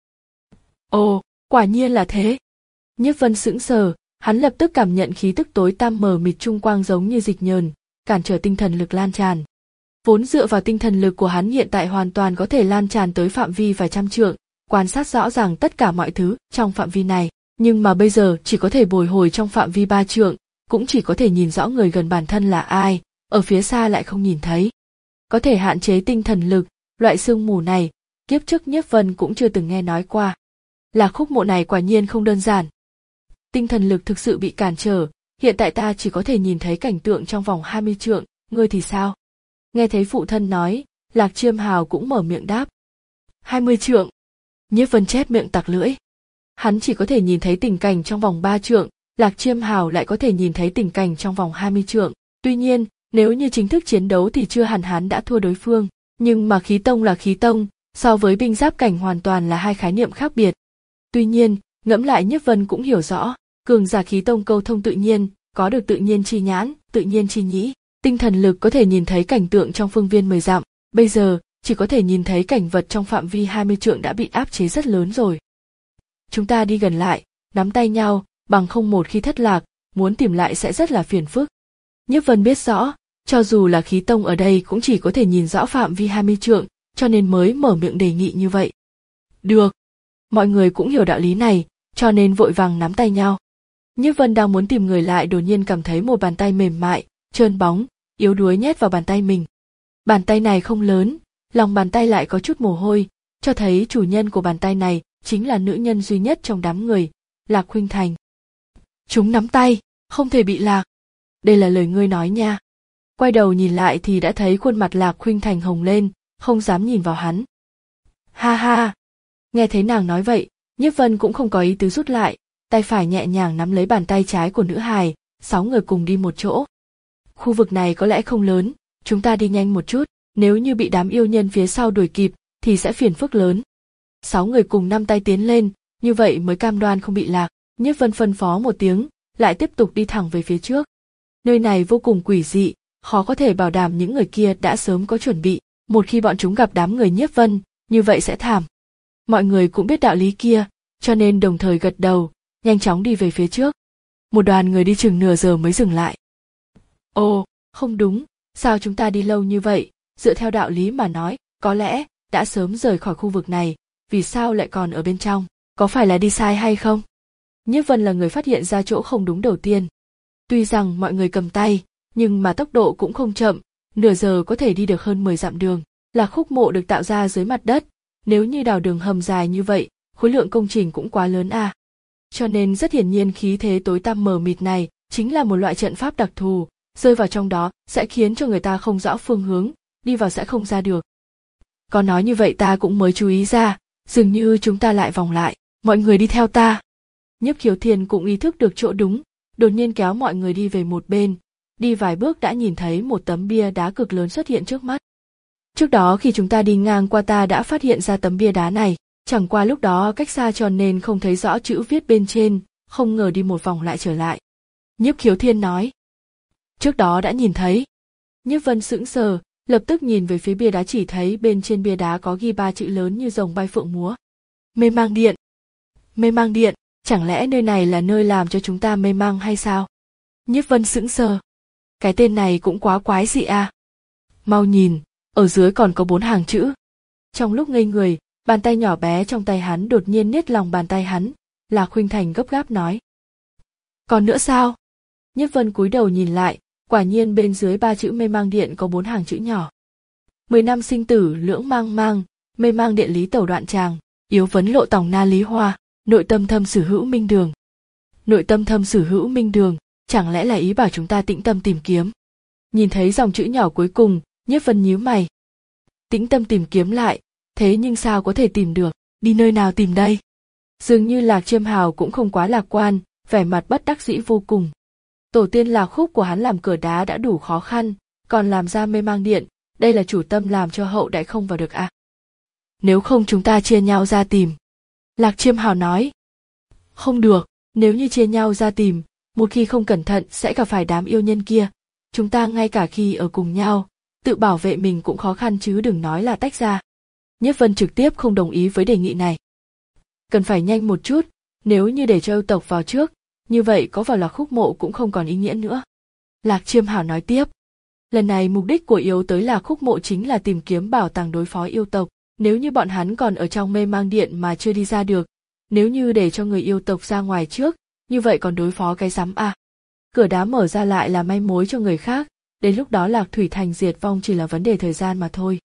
Ồ, quả nhiên là thế. Nhiếp Vân sững sờ, hắn lập tức cảm nhận khí tức tối tăm mờ mịt trung quang giống như dịch nhờn, cản trở tinh thần lực lan tràn. Vốn dựa vào tinh thần lực của hắn hiện tại hoàn toàn có thể lan tràn tới phạm vi vài trăm trượng, quan sát rõ ràng tất cả mọi thứ trong phạm vi này, nhưng mà bây giờ chỉ có thể bồi hồi trong phạm vi ba trượng, cũng chỉ có thể nhìn rõ người gần bản thân là ai, ở phía xa lại không nhìn thấy. Có thể hạn chế tinh thần lực, loại sương mù này, kiếp trước Nhiếp Vân cũng chưa từng nghe nói qua. Là khúc mộ này quả nhiên không đơn giản. Tinh thần lực thực sự bị cản trở, hiện tại ta chỉ có thể nhìn thấy cảnh tượng trong vòng hai mươi trượng, ngươi thì sao? Nghe thấy phụ thân nói, Lạc Chiêm Hào cũng mở miệng đáp. hai mươi trượng. Nhiếp Vân chép miệng tặc lưỡi. Hắn chỉ có thể nhìn thấy tình cảnh trong vòng ba trượng, Lạc Chiêm Hào lại có thể nhìn thấy tình cảnh trong vòng hai mươi trượng. Tuy nhiên, nếu như chính thức chiến đấu thì chưa hẳn hắn đã thua đối phương, nhưng mà khí tông là khí tông, so với binh giáp cảnh hoàn toàn là hai khái niệm khác biệt. Tuy nhiên, ngẫm lại Nhiếp Vân cũng hiểu rõ, cường giả khí tông câu thông tự nhiên, có được tự nhiên chi nhãn, tự nhiên chi nhĩ, tinh thần lực có thể nhìn thấy cảnh tượng trong phương viên mười dặm, bây giờ chỉ có thể nhìn thấy cảnh vật trong phạm vi hai mươi trượng đã bị áp chế rất lớn rồi. Chúng ta đi gần lại, nắm tay nhau, bằng không một khi thất lạc, muốn tìm lại sẽ rất là phiền phức. Nhiếp Vân biết rõ, cho dù là khí tông ở đây cũng chỉ có thể nhìn rõ phạm vi hai mươi trượng, cho nên mới mở miệng đề nghị như vậy. Được. Mọi người cũng hiểu đạo lý này, cho nên vội vàng nắm tay nhau. Nhiếp Vân đang muốn tìm người lại đột nhiên cảm thấy một bàn tay mềm mại, trơn bóng, yếu đuối nhét vào bàn tay mình. Bàn tay này không lớn, lòng bàn tay lại có chút mồ hôi, cho thấy chủ nhân của bàn tay này chính là nữ nhân duy nhất trong đám người, Lạc Khuynh Thành. Chúng nắm tay, không thể bị lạc. Đây là lời ngươi nói nha. Quay đầu nhìn lại thì đã thấy khuôn mặt Lạc Khuynh Thành hồng lên, không dám nhìn vào hắn. Ha ha. Nghe thấy nàng nói vậy, Nhiếp Vân cũng không có ý tứ rút lại, tay phải nhẹ nhàng nắm lấy bàn tay trái của nữ hài, sáu người cùng đi một chỗ. Khu vực này có lẽ không lớn, chúng ta đi nhanh một chút, nếu như bị đám yêu nhân phía sau đuổi kịp, thì sẽ phiền phức lớn. Sáu người cùng năm tay tiến lên, như vậy mới cam đoan không bị lạc. Nhiếp Vân phân phó một tiếng, lại tiếp tục đi thẳng về phía trước. Nơi này vô cùng quỷ dị, khó có thể bảo đảm những người kia đã sớm có chuẩn bị, một khi bọn chúng gặp đám người Nhiếp Vân, như vậy sẽ thảm. Mọi người cũng biết đạo lý kia, cho nên đồng thời gật đầu, nhanh chóng đi về phía trước. Một đoàn người đi chừng nửa giờ mới dừng lại. Ồ, không đúng, sao chúng ta đi lâu như vậy? Dựa theo đạo lý mà nói, có lẽ đã sớm rời khỏi khu vực này, vì sao lại còn ở bên trong? Có phải là đi sai hay không? Nhiếp Vân là người phát hiện ra chỗ không đúng đầu tiên. Tuy rằng mọi người cầm tay, nhưng mà tốc độ cũng không chậm, nửa giờ có thể đi được hơn mười dặm đường. Là khúc mộ được tạo ra dưới mặt đất, nếu như đào đường hầm dài như vậy, khối lượng công trình cũng quá lớn à. Cho nên rất hiển nhiên khí thế tối tăm mờ mịt này chính là một loại trận pháp đặc thù, rơi vào trong đó sẽ khiến cho người ta không rõ phương hướng, đi vào sẽ không ra được. Có nói như vậy ta cũng mới chú ý ra, dường như chúng ta lại vòng lại, mọi người đi theo ta. Nhiếp Khiếu Thiên cũng ý thức được chỗ đúng, đột nhiên kéo mọi người đi về một bên, đi vài bước đã nhìn thấy một tấm bia đá cực lớn xuất hiện trước mắt. Trước đó khi chúng ta đi ngang qua ta đã phát hiện ra tấm bia đá này, chẳng qua lúc đó cách xa cho nên không thấy rõ chữ viết bên trên, không ngờ đi một vòng lại trở lại. Nhiếp Khiếu Thiên nói. Trước đó đã nhìn thấy. Nhiếp Vân sững sờ, lập tức nhìn về phía bia đá chỉ thấy bên trên bia đá có ghi ba chữ lớn như rồng bay phượng múa. Mê mang điện. Mê mang điện, chẳng lẽ nơi này là nơi làm cho chúng ta mê mang hay sao? Nhiếp Vân sững sờ. Cái tên này cũng quá quái dị à. Mau nhìn, ở dưới còn có bốn hàng chữ. Trong lúc ngây người, bàn tay nhỏ bé trong tay hắn đột nhiên niết lòng bàn tay hắn, Lạc Khuynh Thành gấp gáp nói. Còn nữa sao? Nhiếp Vân cúi đầu nhìn lại, quả nhiên bên dưới ba chữ mê mang điện có bốn hàng chữ nhỏ. Mười năm sinh tử lưỡng mang mang, mê mang điện lý tẩu đoạn tràng, yếu vấn lộ tòng na lý hoa, nội tâm thâm sử hữu minh đường. Nội tâm thâm sử hữu minh đường, chẳng lẽ là ý bảo chúng ta tĩnh tâm tìm kiếm? Nhìn thấy dòng chữ nhỏ cuối cùng, Nhiếp Vân nhíu mày. Tĩnh tâm tìm kiếm lại, thế nhưng sao có thể tìm được, đi nơi nào tìm đây? Dường như Lạc Chiêm Hào cũng không quá lạc quan, vẻ mặt bất đắc dĩ vô cùng. Tổ tiên Lạc Khúc của hắn làm cửa đá đã đủ khó khăn, còn làm ra mê mang điện, đây là chủ tâm làm cho hậu đại không vào được à? Nếu không chúng ta chia nhau ra tìm. Lạc Chiêm Hào nói. Không được, nếu như chia nhau ra tìm, một khi không cẩn thận sẽ gặp phải đám yêu nhân kia. Chúng ta ngay cả khi ở cùng nhau, tự bảo vệ mình cũng khó khăn chứ đừng nói là tách ra. Nhiếp Vân trực tiếp không đồng ý với đề nghị này. Cần phải nhanh một chút, nếu như để cho yêu tộc vào trước, như vậy có vào Lạc Khúc mộ cũng không còn ý nghĩa nữa. Lạc Chiêm Hào nói tiếp. Lần này mục đích của yêu tới Lạc Khúc mộ chính là tìm kiếm bảo tàng đối phó yêu tộc, nếu như bọn hắn còn ở trong mê mang điện mà chưa đi ra được, nếu như để cho người yêu tộc ra ngoài trước, như vậy còn đối phó cái rắm à? Cửa đá mở ra lại là may mối cho người khác, đến lúc đó Lạc Thủy Thành diệt vong chỉ là vấn đề thời gian mà thôi.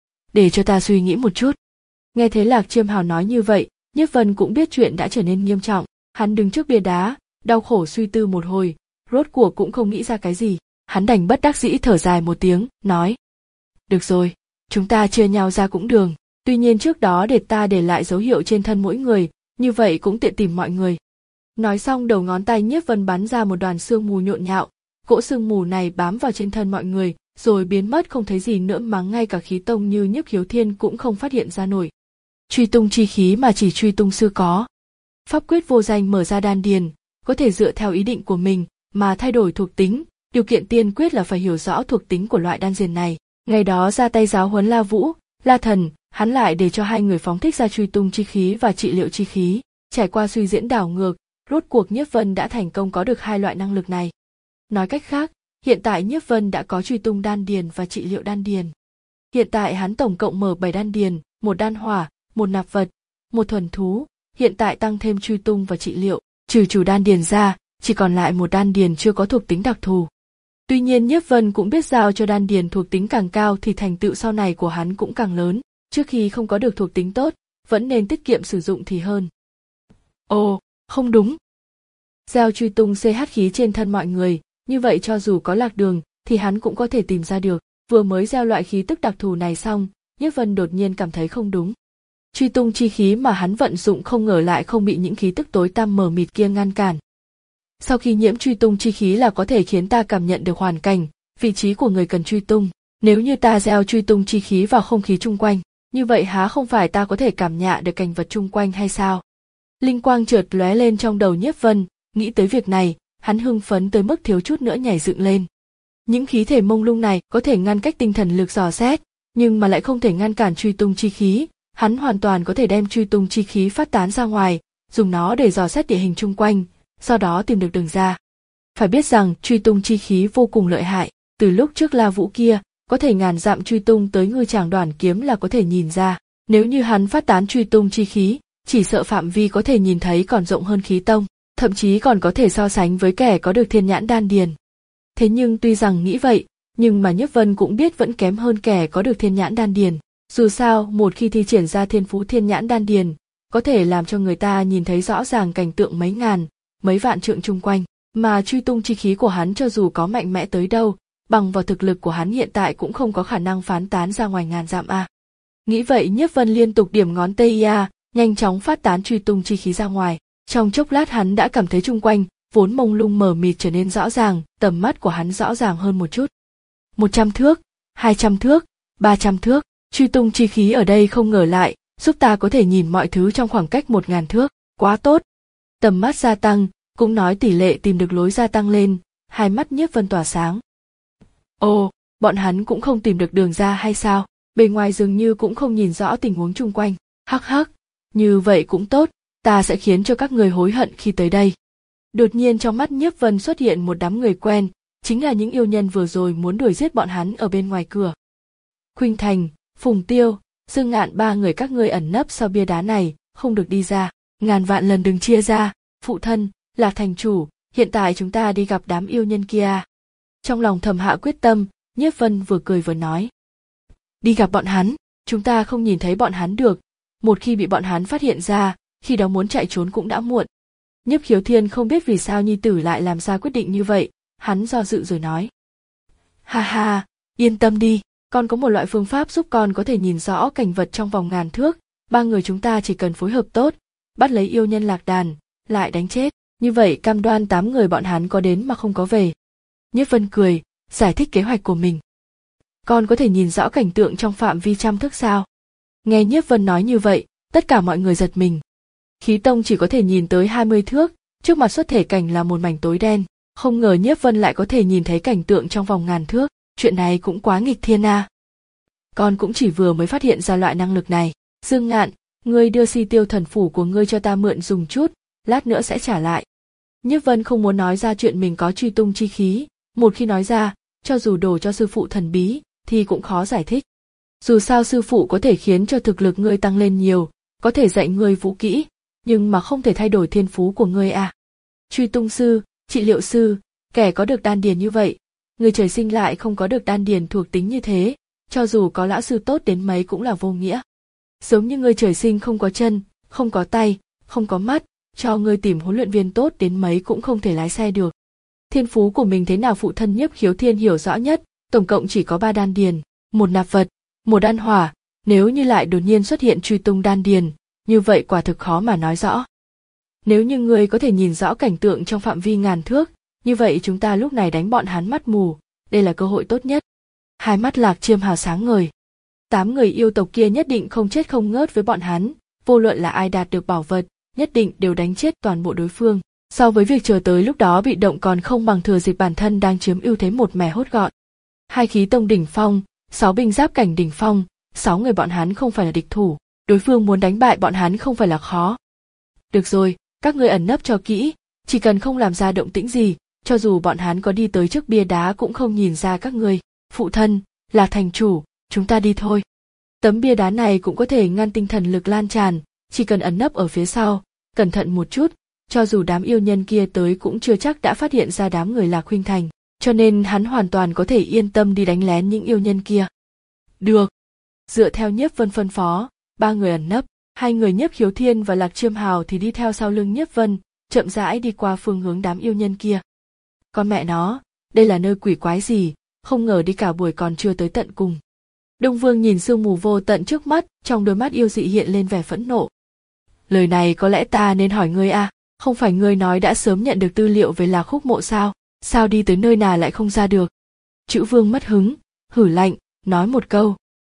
Để cho ta suy nghĩ một chút. Nghe thấy Lạc Chiêm Hào nói như vậy, Nhiếp Vân cũng biết chuyện đã trở nên nghiêm trọng, hắn đứng trước bia đá, đau khổ suy tư một hồi, rốt cuộc cũng không nghĩ ra cái gì, hắn đành bất đắc dĩ thở dài một tiếng, nói. Được rồi, chúng ta chia nhau ra cũng được, tuy nhiên trước đó để ta để lại dấu hiệu trên thân mỗi người, như vậy cũng tiện tìm mọi người. Nói xong đầu ngón tay Nhiếp Vân bắn ra một đoàn sương mù nhộn nhạo, cỗ sương mù này bám vào trên thân mọi người, rồi biến mất không thấy gì nữa mà ngay cả khí tông như Nhiếp Khiếu Thiên cũng không phát hiện ra nổi. Truy tung chi khí mà chỉ truy tung sư có. Pháp quyết vô danh mở ra đan điền, có thể dựa theo ý định của mình mà thay đổi thuộc tính, điều kiện tiên quyết là phải hiểu rõ thuộc tính của loại đan điền này. Ngày đó ra tay giáo huấn La Vũ, La Thần, hắn lại để cho hai người phóng thích ra truy tung chi khí và trị liệu chi khí, trải qua suy diễn đảo ngược, rốt cuộc Nhiếp Vân đã thành công có được hai loại năng lực này. Nói cách khác, hiện tại Nhiếp Vân đã có truy tung đan điền và trị liệu đan điền. Hiện tại hắn tổng cộng mở bảy đan điền, một đan hỏa, một nạp vật, một thuần thú, hiện tại tăng thêm truy tung và trị liệu, trừ chủ đan điền ra, chỉ còn lại một đan điền chưa có thuộc tính đặc thù. Tuy nhiên Nhiếp Vân cũng biết giao cho đan điền thuộc tính càng cao thì thành tựu sau này của hắn cũng càng lớn, trước khi không có được thuộc tính tốt, vẫn nên tiết kiệm sử dụng thì hơn. Ồ, không đúng. Gieo truy tung xê hát khí trên thân mọi người, như vậy cho dù có lạc đường, thì hắn cũng có thể tìm ra được. Vừa mới gieo loại khí tức đặc thù này xong, Nhiếp Vân đột nhiên cảm thấy không đúng. Truy tung chi khí mà hắn vận dụng không ngờ lại không bị những khí tức tối tăm mờ mịt kia ngăn cản. Sau khi nhiễm truy tung chi khí là có thể khiến ta cảm nhận được hoàn cảnh, vị trí của người cần truy tung. Nếu như ta gieo truy tung chi khí vào không khí chung quanh, như vậy há không phải ta có thể cảm nhận được cảnh vật chung quanh hay sao? Linh quang chợt lóe lên trong đầu Nhiếp Vân, nghĩ tới việc này, hắn hưng phấn tới mức thiếu chút nữa nhảy dựng lên. Những khí thể mông lung này có thể ngăn cách tinh thần lực dò xét, nhưng mà lại không thể ngăn cản truy tung chi khí, hắn hoàn toàn có thể đem truy tung chi khí phát tán ra ngoài, dùng nó để dò xét địa hình chung quanh, sau đó tìm được đường ra. Phải biết rằng truy tung chi khí vô cùng lợi hại, từ lúc trước La Vũ kia, có thể ngàn dặm truy tung tới ngư tràng Đoản Kiếm là có thể nhìn ra. Nếu như hắn phát tán truy tung chi khí, chỉ sợ phạm vi có thể nhìn thấy còn rộng hơn khí tông, thậm chí còn có thể so sánh với kẻ có được thiên nhãn đan điền. Thế nhưng tuy rằng nghĩ vậy, nhưng mà Nhiếp Vân cũng biết vẫn kém hơn kẻ có được thiên nhãn đan điền. Dù sao, một khi thi triển ra thiên phú thiên nhãn đan điền, có thể làm cho người ta nhìn thấy rõ ràng cảnh tượng mấy ngàn, mấy vạn trượng chung quanh, mà truy tung chi khí của hắn cho dù có mạnh mẽ tới đâu, bằng vào thực lực của hắn hiện tại cũng không có khả năng phán tán ra ngoài ngàn dặm a. Nghĩ vậy Nhiếp Vân liên tục điểm ngón tay ia, nhanh chóng phát tán truy tung chi khí ra ngoài. Trong chốc lát hắn đã cảm thấy chung quanh, vốn mông lung mờ mịt trở nên rõ ràng, tầm mắt của hắn rõ ràng hơn một chút. Một trăm thước, hai trăm thước, ba trăm thước, truy tung chi khí ở đây không ngờ lại, giúp ta có thể nhìn mọi thứ trong khoảng cách một ngàn thước, quá tốt. Tầm mắt gia tăng, cũng nói tỷ lệ tìm được lối gia tăng lên, hai mắt Nhiếp Vân tỏa sáng. Ồ, bọn hắn cũng không tìm được đường ra hay sao? Bề ngoài dường như cũng không nhìn rõ tình huống chung quanh. Hắc hắc, như vậy cũng tốt, ta sẽ khiến cho các người hối hận khi tới đây. Đột nhiên trong mắt Nhiếp Vân xuất hiện một đám người quen, chính là những yêu nhân vừa rồi muốn đuổi giết bọn hắn ở bên ngoài cửa. Khuynh Thành, Phùng Tiêu, Dương Ngạn ba người các ngươi ẩn nấp sau bia đá này, không được đi ra, ngàn vạn lần đừng chia ra. Phụ thân, Lạc thành chủ, hiện tại chúng ta đi gặp đám yêu nhân kia. Trong lòng thầm hạ quyết tâm, Nhiếp Vân vừa cười vừa nói. Đi gặp bọn hắn, chúng ta không nhìn thấy bọn hắn được, một khi bị bọn hắn phát hiện ra, khi đó muốn chạy trốn cũng đã muộn. Nhiếp Khiếu Thiên không biết vì sao nhi tử lại làm ra quyết định như vậy, hắn do dự rồi nói. Ha ha, yên tâm đi, con có một loại phương pháp giúp con có thể nhìn rõ cảnh vật trong vòng ngàn thước, ba người chúng ta chỉ cần phối hợp tốt, bắt lấy yêu nhân Lạc Đàn, lại đánh chết, như vậy cam đoan tám người bọn hắn có đến mà không có về. Nhiếp Vân cười, giải thích kế hoạch của mình. Con có thể nhìn rõ cảnh tượng trong phạm vi trăm thước sao? Nghe Nhiếp Vân nói như vậy, tất cả mọi người giật mình. Khí tông chỉ có thể nhìn tới hai mươi thước, trước mặt xuất thể cảnh là một mảnh tối đen, không ngờ Nhiếp Vân lại có thể nhìn thấy cảnh tượng trong vòng ngàn thước, chuyện này cũng quá nghịch thiên a. Con cũng chỉ vừa mới phát hiện ra loại năng lực này. Dương Ngạn, ngươi đưa Si Tiêu thần phủ của ngươi cho ta mượn dùng chút, lát nữa sẽ trả lại. Nhiếp Vân không muốn nói ra chuyện mình có truy tung chi khí, một khi nói ra, cho dù đổ cho sư phụ thần bí, thì cũng khó giải thích. Dù sao sư phụ có thể khiến cho thực lực ngươi tăng lên nhiều, có thể dạy ngươi vũ kỹ, nhưng mà không thể thay đổi thiên phú của ngươi à. Truy tung sư, trị liệu sư, kẻ có được đan điền như vậy, người trời sinh lại không có được đan điền thuộc tính như thế, cho dù có lão sư tốt đến mấy cũng là vô nghĩa. Giống như người trời sinh không có chân, không có tay, không có mắt, cho ngươi tìm huấn luyện viên tốt đến mấy cũng không thể lái xe được. Thiên phú của mình thế nào phụ thân Nhiếp Khiếu Thiên hiểu rõ nhất, tổng cộng chỉ có ba đan điền, một nạp vật, một đan hỏa, nếu như lại đột nhiên xuất hiện truy tung đan điền, như vậy quả thực khó mà nói rõ. Nếu như ngươi có thể nhìn rõ cảnh tượng trong phạm vi ngàn thước, như vậy chúng ta lúc này đánh bọn hắn mắt mù, đây là cơ hội tốt nhất. Hai mắt Lạc Chiêm Hào sáng ngời. Tám người yêu tộc kia nhất định không chết không ngớt với bọn hắn, vô luận là ai đạt được bảo vật, nhất định đều đánh chết toàn bộ đối phương. So với việc chờ tới lúc đó bị động còn không bằng thừa dịp bản thân đang chiếm ưu thế một mẻ hốt gọn. Hai khí tông đỉnh phong, sáu binh giáp cảnh đỉnh phong, sáu người bọn hắn không phải là địch thủ, đối phương muốn đánh bại bọn hắn không phải là khó. Được rồi, các ngươi ẩn nấp cho kỹ, chỉ cần không làm ra động tĩnh gì, cho dù bọn hắn có đi tới trước bia đá cũng không nhìn ra các ngươi. Phụ thân, Lạc thành chủ, chúng ta đi thôi. Tấm bia đá này cũng có thể ngăn tinh thần lực lan tràn, chỉ cần ẩn nấp ở phía sau, cẩn thận một chút, cho dù đám yêu nhân kia tới cũng chưa chắc đã phát hiện ra đám người Lạc Khuynh Thành, cho nên hắn hoàn toàn có thể yên tâm đi đánh lén những yêu nhân kia. Được. Dựa theo Nhiếp Vân phân phó, ba người ẩn nấp, hai người Nhiếp Khiếu Thiên và Lạc Chiêm Hào thì đi theo sau lưng Nhiếp Vân, chậm rãi đi qua phương hướng đám yêu nhân kia. Con mẹ nó, đây là nơi quỷ quái gì, không ngờ đi cả buổi còn chưa tới tận cùng. Đông Vương nhìn sương mù vô tận trước mắt, trong đôi mắt yêu dị hiện lên vẻ phẫn nộ. Lời này có lẽ ta nên hỏi ngươi à, không phải ngươi nói đã sớm nhận được tư liệu về Lạc Khúc Mộ sao, sao đi tới nơi nào lại không ra được? Chữ Vương mất hứng, hử lạnh, nói một câu.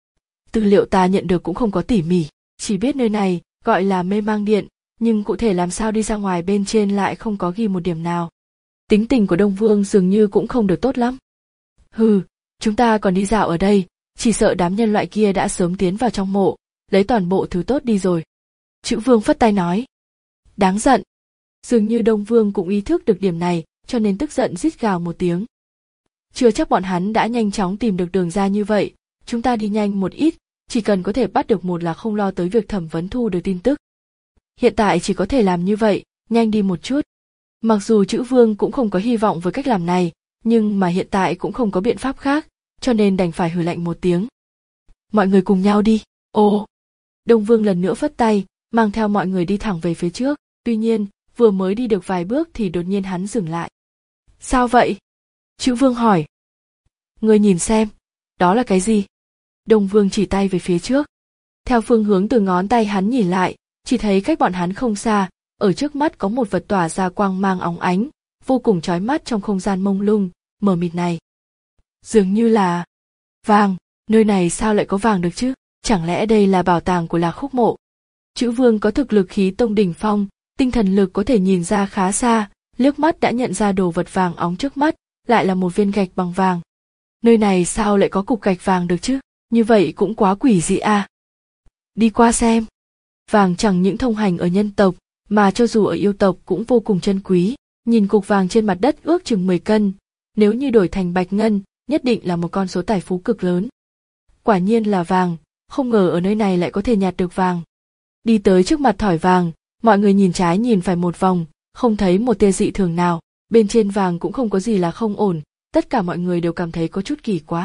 Tư liệu ta nhận được cũng không có tỉ mỉ, chỉ biết nơi này gọi là Mê Mang Điện, nhưng cụ thể làm sao đi ra ngoài bên trên lại không có ghi một điểm nào. Tính tình của Đông Vương dường như cũng không được tốt lắm. Hừ, chúng ta còn đi dạo ở đây, chỉ sợ đám nhân loại kia đã sớm tiến vào trong mộ, lấy toàn bộ thứ tốt đi rồi. Chữ Vương phất tay nói. Đáng giận. Dường như Đông Vương cũng ý thức được điểm này, cho nên tức giận rít gào một tiếng. Chưa chắc bọn hắn đã nhanh chóng tìm được đường ra như vậy, chúng ta đi nhanh một ít, chỉ cần có thể bắt được một là không lo tới việc thẩm vấn thu được tin tức. Hiện tại chỉ có thể làm như vậy, nhanh đi một chút. Mặc dù Chữ Vương cũng không có hy vọng với cách làm này, nhưng mà hiện tại cũng không có biện pháp khác, cho nên đành phải hừ lạnh một tiếng. Mọi người cùng nhau đi. Ồ! Đông Vương lần nữa phất tay, mang theo mọi người đi thẳng về phía trước. Tuy nhiên, vừa mới đi được vài bước thì đột nhiên hắn dừng lại. Sao vậy? Chữ Vương hỏi. Ngươi nhìn xem, đó là cái gì? Đông Vương chỉ tay về phía trước. Theo phương hướng từ ngón tay hắn nhìn lại, chỉ thấy cách bọn hắn không xa, ở trước mắt có một vật tỏa ra quang mang óng ánh, vô cùng chói mắt trong không gian mông lung, mờ mịt này. Dường như là vàng, nơi này sao lại có vàng được chứ? Chẳng lẽ đây là bảo tàng của Lạc Khúc Mộ? Chữ Vương có thực lực khí tông đỉnh phong, tinh thần lực có thể nhìn ra khá xa, liếc mắt đã nhận ra đồ vật vàng óng trước mắt, lại là một viên gạch bằng vàng. Nơi này sao lại có cục gạch vàng được chứ? Như vậy cũng quá quỷ dị à. Đi qua xem. Vàng chẳng những thông hành ở nhân tộc, mà cho dù ở yêu tộc cũng vô cùng chân quý. Nhìn cục vàng trên mặt đất ước chừng mười cân, nếu như đổi thành bạch ngân, nhất định là một con số tài phú cực lớn. Quả nhiên là vàng, không ngờ ở nơi này lại có thể nhặt được vàng. Đi tới trước mặt thỏi vàng, mọi người nhìn trái nhìn phải một vòng, không thấy một tia dị thường nào, bên trên vàng cũng không có gì là không ổn, tất cả mọi người đều cảm thấy có chút kỳ quá.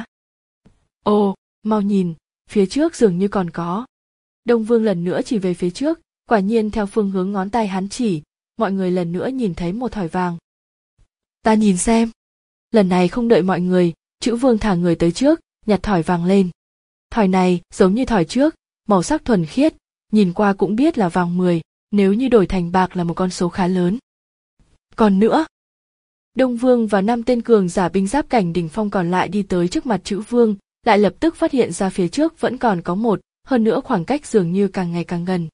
Ồ, mau nhìn, phía trước dường như còn có. Đông Vương lần nữa chỉ về phía trước, quả nhiên theo phương hướng ngón tay hắn chỉ, mọi người lần nữa nhìn thấy một thỏi vàng. Ta nhìn xem. Lần này không đợi mọi người, Chữ Vương thả người tới trước, nhặt thỏi vàng lên. Thỏi này giống như thỏi trước, màu sắc thuần khiết, nhìn qua cũng biết là vàng mười, nếu như đổi thành bạc là một con số khá lớn. Còn nữa, Đông Vương và năm tên cường giả binh giáp cảnh đỉnh phong còn lại đi tới trước mặt Chữ Vương, lại lập tức phát hiện ra phía trước vẫn còn có một, hơn nữa khoảng cách dường như càng ngày càng gần.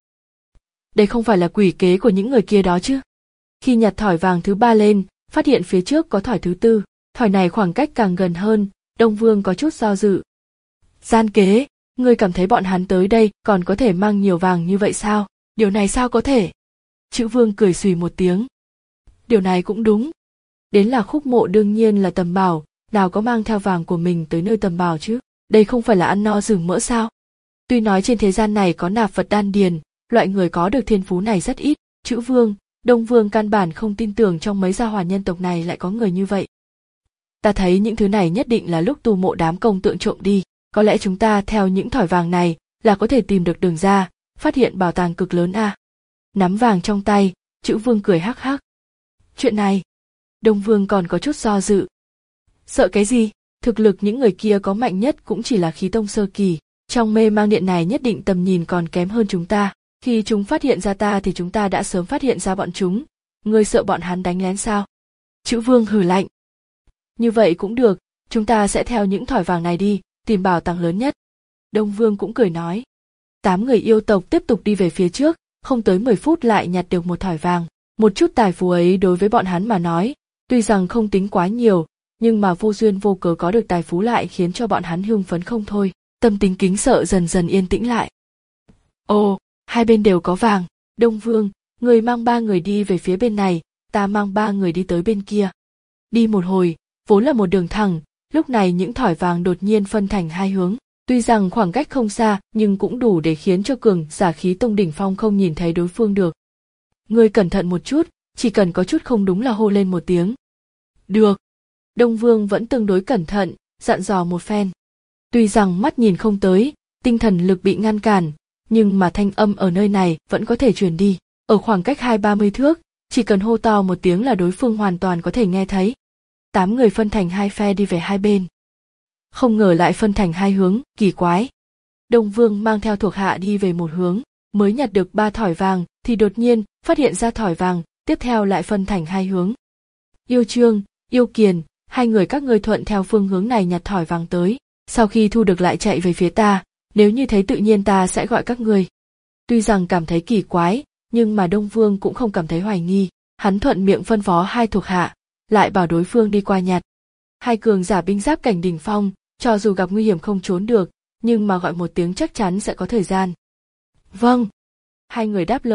Đây không phải là quỷ kế của những người kia đó chứ? Khi nhặt thỏi vàng thứ ba lên, phát hiện phía trước có thỏi thứ tư, thỏi này khoảng cách càng gần hơn, Đông Vương có chút do dự. Gian kế, ngươi cảm thấy bọn hắn tới đây còn có thể mang nhiều vàng như vậy sao? Điều này sao có thể? Chữ Vương cười xùy một tiếng. Điều này cũng đúng. Đến Lạc Khúc Mộ đương nhiên là tầm bảo, nào có mang theo vàng của mình tới nơi tầm bảo chứ? Đây không phải là ăn no rừng mỡ sao? Tuy nói trên thế gian này có nạp vật đan điền, loại người có được thiên phú này rất ít, Chữ Vương, Đông Vương căn bản không tin tưởng trong mấy gia hỏa nhân tộc này lại có người như vậy. Ta thấy những thứ này nhất định là lúc tu mộ đám công tượng trộm đi, có lẽ chúng ta theo những thỏi vàng này là có thể tìm được đường ra, phát hiện bảo tàng cực lớn à. Nắm vàng trong tay, Chữ Vương cười hắc hắc. Chuyện này, Đông Vương còn có chút do dự. Sợ cái gì, thực lực những người kia có mạnh nhất cũng chỉ là khí tông sơ kỳ, trong mê mang điện này nhất định tầm nhìn còn kém hơn chúng ta. Khi chúng phát hiện ra ta thì chúng ta đã sớm phát hiện ra bọn chúng, ngươi sợ bọn hắn đánh lén sao? Chữ Vương hừ lạnh. Như vậy cũng được, chúng ta sẽ theo những thỏi vàng này đi, tìm bảo tàng lớn nhất. Đông Vương cũng cười nói. Tám người yêu tộc tiếp tục đi về phía trước, không tới mười phút lại nhặt được một thỏi vàng. Một chút tài phú ấy đối với bọn hắn mà nói, tuy rằng không tính quá nhiều, nhưng mà vô duyên vô cớ có được tài phú lại khiến cho bọn hắn hưng phấn không thôi, tâm tính kính sợ dần dần yên tĩnh lại. Ồ, hai bên đều có vàng. Đông Vương, người mang ba người đi về phía bên này, ta mang ba người đi tới bên kia. Đi một hồi, vốn là một đường thẳng, lúc này những thỏi vàng đột nhiên phân thành hai hướng. Tuy rằng khoảng cách không xa, nhưng cũng đủ để khiến cho cường giả khí tông đỉnh phong không nhìn thấy đối phương được. Ngươi cẩn thận một chút, chỉ cần có chút không đúng là hô lên một tiếng. Được. Đông Vương vẫn tương đối cẩn thận, dặn dò một phen. Tuy rằng mắt nhìn không tới, tinh thần lực bị ngăn cản, nhưng mà thanh âm ở nơi này vẫn có thể truyền đi. Ở khoảng cách hai ba mươi thước, chỉ cần hô to một tiếng là đối phương hoàn toàn có thể nghe thấy. Tám người phân thành hai phe đi về hai bên. Không ngờ lại phân thành hai hướng, kỳ quái. Đông Vương mang theo thuộc hạ đi về một hướng, mới nhặt được ba thỏi vàng, thì đột nhiên phát hiện ra thỏi vàng, tiếp theo lại phân thành hai hướng. Yêu Trương, Yêu Kiền, hai người các ngươi thuận theo phương hướng này nhặt thỏi vàng tới, sau khi thu được lại chạy về phía ta, nếu như thấy tự nhiên ta sẽ gọi các ngươi. Tuy rằng cảm thấy kỳ quái, nhưng mà Đông Vương cũng không cảm thấy hoài nghi, hắn thuận miệng phân phó hai thuộc hạ, lại bảo đối phương đi qua nhặt. Hai cường giả binh giáp cảnh đỉnh phong, cho dù gặp nguy hiểm không trốn được, nhưng mà gọi một tiếng chắc chắn sẽ có thời gian. Vâng. Hai người đáp lời,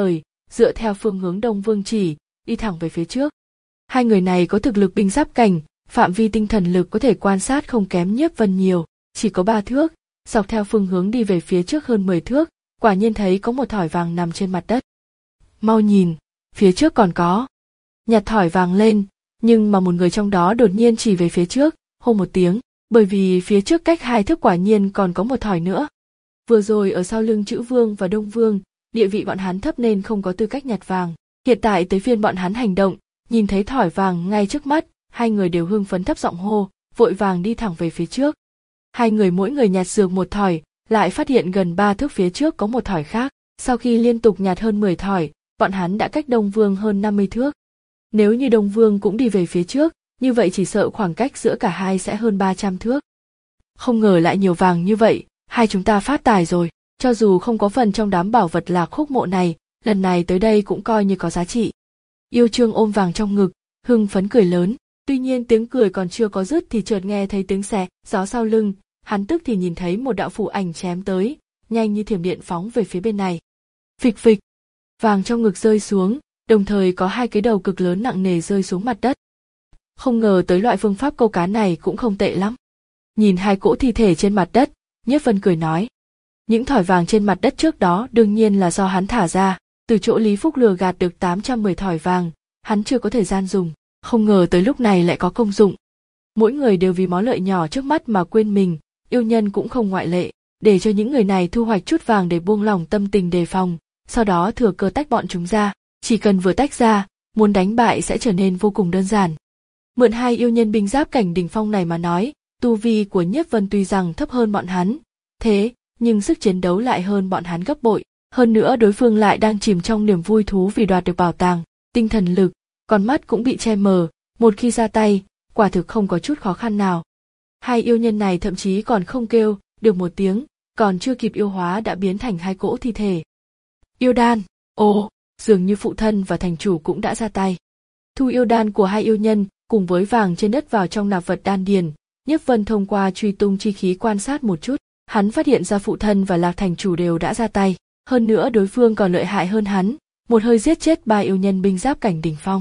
dựa theo phương hướng Đông Vương chỉ, đi thẳng về phía trước. Hai người này có thực lực binh giáp cảnh, phạm vi tinh thần lực có thể quan sát không kém Nhiếp Vân nhiều, chỉ có ba thước, dọc theo phương hướng đi về phía trước hơn mười thước, quả nhiên thấy có một thỏi vàng nằm trên mặt đất. Mau nhìn, phía trước còn có. Nhặt thỏi vàng lên, nhưng mà một người trong đó đột nhiên chỉ về phía trước, hô một tiếng, bởi vì phía trước cách hai thước quả nhiên còn có một thỏi nữa. Vừa rồi ở sau lưng Chữ Vương và Đông Vương, địa vị bọn hắn thấp nên không có tư cách nhặt vàng. Hiện tại tới phiên bọn hắn hành động, nhìn thấy thỏi vàng ngay trước mắt, hai người đều hưng phấn thấp giọng hô, vội vàng đi thẳng về phía trước. Hai người mỗi người nhặt dược một thỏi, lại phát hiện gần ba thước phía trước có một thỏi khác. Sau khi liên tục nhặt hơn mười thỏi, bọn hắn đã cách Đông Vương hơn năm mươi thước. Nếu như Đông Vương cũng đi về phía trước, như vậy chỉ sợ khoảng cách giữa cả hai sẽ hơn ba trăm thước. Không ngờ lại nhiều vàng như vậy, hai chúng ta phát tài rồi. Cho dù không có phần trong đám bảo vật Lạc Khúc Mộ này, lần này tới đây cũng coi như có giá trị. Yêu Trương ôm vàng trong ngực, hưng phấn cười lớn. Tuy nhiên tiếng cười còn chưa có dứt thì chợt nghe thấy tiếng xé gió sau lưng, hắn tức thì nhìn thấy một đạo phù ảnh chém tới, nhanh như thiểm điện phóng về phía bên này. Phịch phịch, vàng trong ngực rơi xuống, đồng thời có hai cái đầu cực lớn nặng nề rơi xuống mặt đất. Không ngờ tới loại phương pháp câu cá này cũng không tệ lắm. Nhìn hai cỗ thi thể trên mặt đất, Nhiếp Vân cười nói. Những thỏi vàng trên mặt đất trước đó đương nhiên là do hắn thả ra, từ chỗ Lý Phúc lừa gạt được tám trăm mười thỏi vàng, hắn chưa có thời gian dùng, không ngờ tới lúc này lại có công dụng. Mỗi người đều vì món lợi nhỏ trước mắt mà quên mình, yêu nhân cũng không ngoại lệ, để cho những người này thu hoạch chút vàng để buông lỏng tâm tình đề phòng, sau đó thừa cơ tách bọn chúng ra, chỉ cần vừa tách ra, muốn đánh bại sẽ trở nên vô cùng đơn giản. Mượn hai yêu nhân binh giáp cảnh đỉnh phong này mà nói, tu vi của Nhiếp Vân tuy rằng thấp hơn bọn hắn, thế nhưng sức chiến đấu lại hơn bọn hắn gấp bội, hơn nữa đối phương lại đang chìm trong niềm vui thú vì đoạt được bảo tàng, tinh thần lực, con mắt cũng bị che mờ, một khi ra tay, quả thực không có chút khó khăn nào. Hai yêu nhân này thậm chí còn không kêu được một tiếng, còn chưa kịp yêu hóa đã biến thành hai cỗ thi thể. Yêu đan, ồ, dường như phụ thân và thành chủ cũng đã ra tay. Thu yêu đan của hai yêu nhân cùng với vàng trên đất vào trong nạp vật đan điền, Nhiếp Vân thông qua truy tung chi khí quan sát một chút, hắn phát hiện ra phụ thân và Lạc thành chủ đều đã ra tay, hơn nữa đối phương còn lợi hại hơn hắn, một hơi giết chết ba yêu nhân binh giáp cảnh đỉnh phong.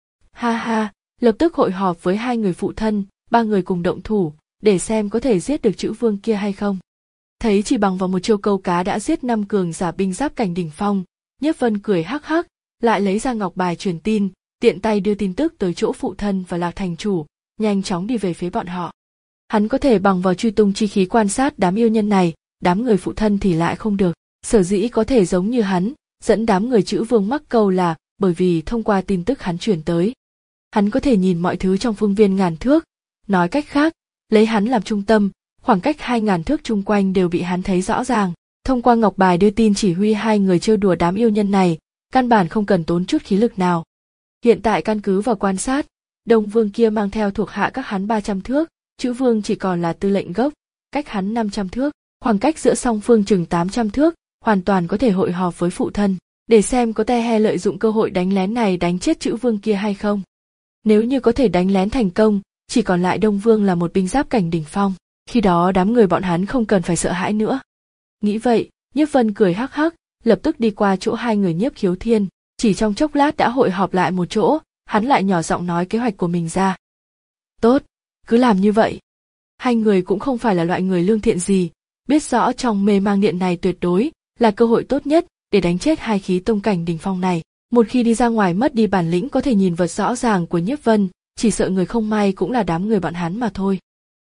Ha ha, lập tức hội họp với hai người phụ thân, ba người cùng động thủ, để xem có thể giết được Chữ Vương kia hay không. Thấy chỉ bằng vào một chiêu câu cá đã giết năm cường giả binh giáp cảnh đỉnh phong, Nhiếp Vân cười hắc hắc, lại lấy ra ngọc bài truyền tin, tiện tay đưa tin tức tới chỗ phụ thân và Lạc thành chủ, nhanh chóng đi về phía bọn họ. Hắn có thể bằng vào truy tung chi khí quan sát đám yêu nhân này, đám người phụ thân thì lại không được. Sở dĩ có thể giống như hắn, dẫn đám người Chữ Vương mắc câu là bởi vì thông qua tin tức hắn chuyển tới. Hắn có thể nhìn mọi thứ trong phương viên ngàn thước, nói cách khác, lấy hắn làm trung tâm, khoảng cách hai ngàn thước chung quanh đều bị hắn thấy rõ ràng. Thông qua ngọc bài đưa tin chỉ huy hai người trêu đùa đám yêu nhân này, căn bản không cần tốn chút khí lực nào. Hiện tại căn cứ vào quan sát, Đông Vương kia mang theo thuộc hạ các hắn ba trăm thước, Chữ Vương chỉ còn là tư lệnh gốc, cách hắn năm trăm thước, khoảng cách giữa song phương chừng tám trăm thước, hoàn toàn có thể hội họp với phụ thân, để xem có te he lợi dụng cơ hội đánh lén này đánh chết Chữ Vương kia hay không. Nếu như có thể đánh lén thành công, chỉ còn lại Đông Vương là một binh giáp cảnh đỉnh phong, khi đó đám người bọn hắn không cần phải sợ hãi nữa. Nghĩ vậy, Nhiếp Vân cười hắc hắc, lập tức đi qua chỗ hai người Nhiếp Khiếu Thiên, chỉ trong chốc lát đã hội họp lại một chỗ, hắn lại nhỏ giọng nói kế hoạch của mình ra. Tốt, cứ làm như vậy. Hai người cũng không phải là loại người lương thiện gì, biết rõ trong mê mang điện này tuyệt đối là cơ hội tốt nhất để đánh chết hai khí tông cảnh đỉnh phong này. Một khi đi ra ngoài mất đi bản lĩnh có thể nhìn vật rõ ràng của Nhiếp Vân, chỉ sợ người không may cũng là đám người bọn hắn mà thôi.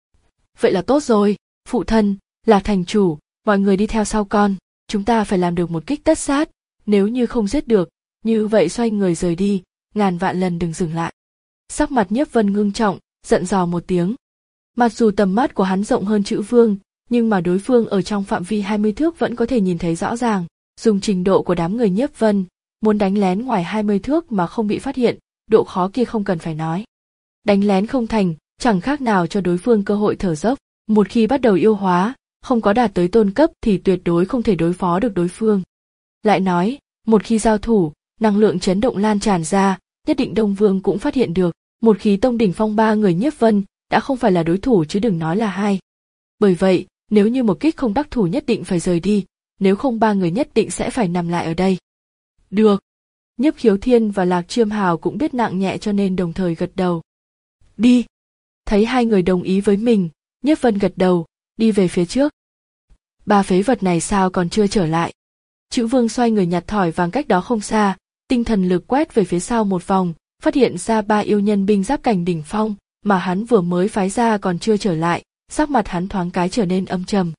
Vậy là tốt rồi, phụ thân, Lạc thành chủ, mọi người đi theo sau con, chúng ta phải làm được một kích tất sát, nếu như không giết được, như vậy xoay người rời đi, ngàn vạn lần đừng dừng lại. Sắc mặt Nhiếp Vân ngưng trọng, giận dò một tiếng. Mặc dù tầm mắt của hắn rộng hơn Chữ Vương, nhưng mà đối phương ở trong phạm vi hai mươi thước vẫn có thể nhìn thấy rõ ràng, dùng trình độ của đám người Nhiếp Vân, muốn đánh lén ngoài hai mươi thước mà không bị phát hiện, độ khó kia không cần phải nói. Đánh lén không thành, chẳng khác nào cho đối phương cơ hội thở dốc, một khi bắt đầu yêu hóa, không có đạt tới tôn cấp thì tuyệt đối không thể đối phó được đối phương. Lại nói, một khi giao thủ, năng lượng chấn động lan tràn ra, nhất định Đông Vương cũng phát hiện được, một khí tông đỉnh phong ba người Nhiếp Vân đã không phải là đối thủ chứ đừng nói là hai. Bởi vậy, nếu như một kích không đắc thủ nhất định phải rời đi, nếu không ba người nhất định sẽ phải nằm lại ở đây. Được, Nhiếp Khiếu Thiên và Lạc Chiêm Hào cũng biết nặng nhẹ cho nên đồng thời gật đầu. Đi. Thấy hai người đồng ý với mình, Nhiếp Vân gật đầu, đi về phía trước. Ba phế vật này sao còn chưa trở lại? Chữ Vương xoay người nhặt thỏi vàng cách đó không xa, tinh thần lực quét về phía sau một vòng, phát hiện ra ba yêu nhân binh giáp cảnh đỉnh phong, mà hắn vừa mới phái ra còn chưa trở lại, sắc mặt hắn thoáng cái trở nên âm trầm.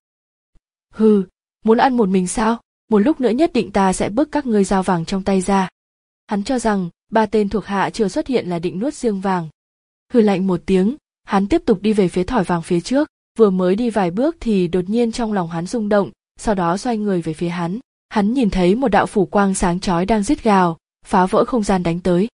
Hừ, muốn ăn một mình sao? Một lúc nữa nhất định ta sẽ bức các ngươi dao vàng trong tay ra. Hắn cho rằng ba tên thuộc hạ chưa xuất hiện là định nuốt riêng vàng. Hừ lạnh một tiếng, hắn tiếp tục đi về phía thỏi vàng phía trước, vừa mới đi vài bước thì đột nhiên trong lòng hắn rung động, sau đó xoay người về phía hắn. Hắn nhìn thấy một đạo phủ quang sáng chói đang rít gào, phá vỡ không gian đánh tới.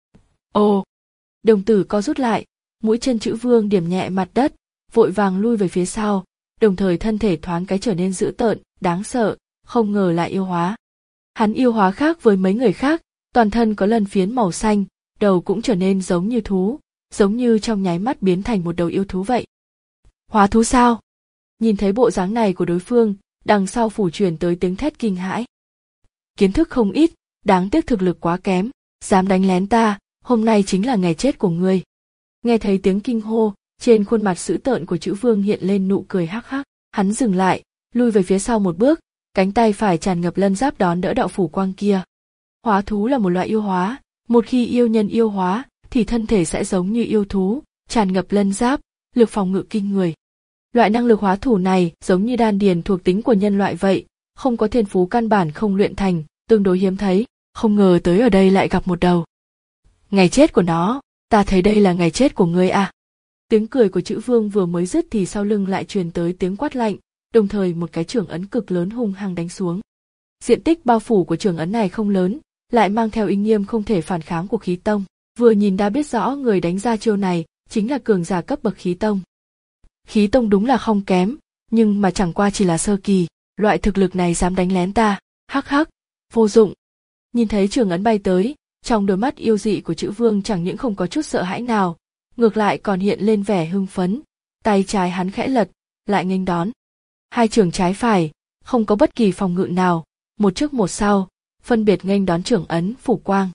Ồ! Đồng tử co rút lại, mũi chân Chữ Vương điểm nhẹ mặt đất, vội vàng lui về phía sau, đồng thời thân thể thoáng cái trở nên dữ tợn, đáng sợ, không ngờ lại yêu hóa. Hắn yêu hóa khác với mấy người khác, toàn thân có lân phiến màu xanh, đầu cũng trở nên giống như thú, giống như trong nháy mắt biến thành một đầu yêu thú vậy. Hóa thú sao? Nhìn thấy bộ dáng này của đối phương, đằng sau phủ truyền tới tiếng thét kinh hãi. Kiến thức không ít, đáng tiếc thực lực quá kém, dám đánh lén ta, hôm nay chính là ngày chết của ngươi. Nghe thấy tiếng kinh hô, trên khuôn mặt dữ tợn của Chữ Vương hiện lên nụ cười hắc hắc, hắn dừng lại, lui về phía sau một bước, cánh tay phải tràn ngập lân giáp đón đỡ đạo phủ quang kia. Hóa thú là một loại yêu hóa, một khi yêu nhân yêu hóa, thì thân thể sẽ giống như yêu thú, tràn ngập lân giáp, lực phòng ngự kinh người. Loại năng lực hóa thú này giống như đan điền thuộc tính của nhân loại vậy, không có thiên phú căn bản không luyện thành, tương đối hiếm thấy, không ngờ tới ở đây lại gặp một đầu. Ngày chết của nó, ta thấy đây là ngày chết của ngươi à. Tiếng cười của Chữ Vương vừa mới dứt thì sau lưng lại truyền tới tiếng quát lạnh, đồng thời một cái chưởng ấn cực lớn hung hăng đánh xuống. Diện tích bao phủ của chưởng ấn này không lớn, lại mang theo uy nghiêm không thể phản kháng của khí tông, vừa nhìn đã biết rõ người đánh ra chiêu này chính là cường giả cấp bậc khí tông. Khí tông đúng là không kém, nhưng mà chẳng qua chỉ là sơ kỳ, loại thực lực này dám đánh lén ta, hắc hắc, vô dụng. Nhìn thấy chưởng ấn bay tới, trong đôi mắt yêu dị của Chữ Vương chẳng những không có chút sợ hãi nào, ngược lại còn hiện lên vẻ hưng phấn, tay trái hắn khẽ lật, lại nghênh đón. Hai chưởng trái phải, không có bất kỳ phòng ngự nào, một trước một sau, phân biệt nghênh đón chưởng ấn phủ quang.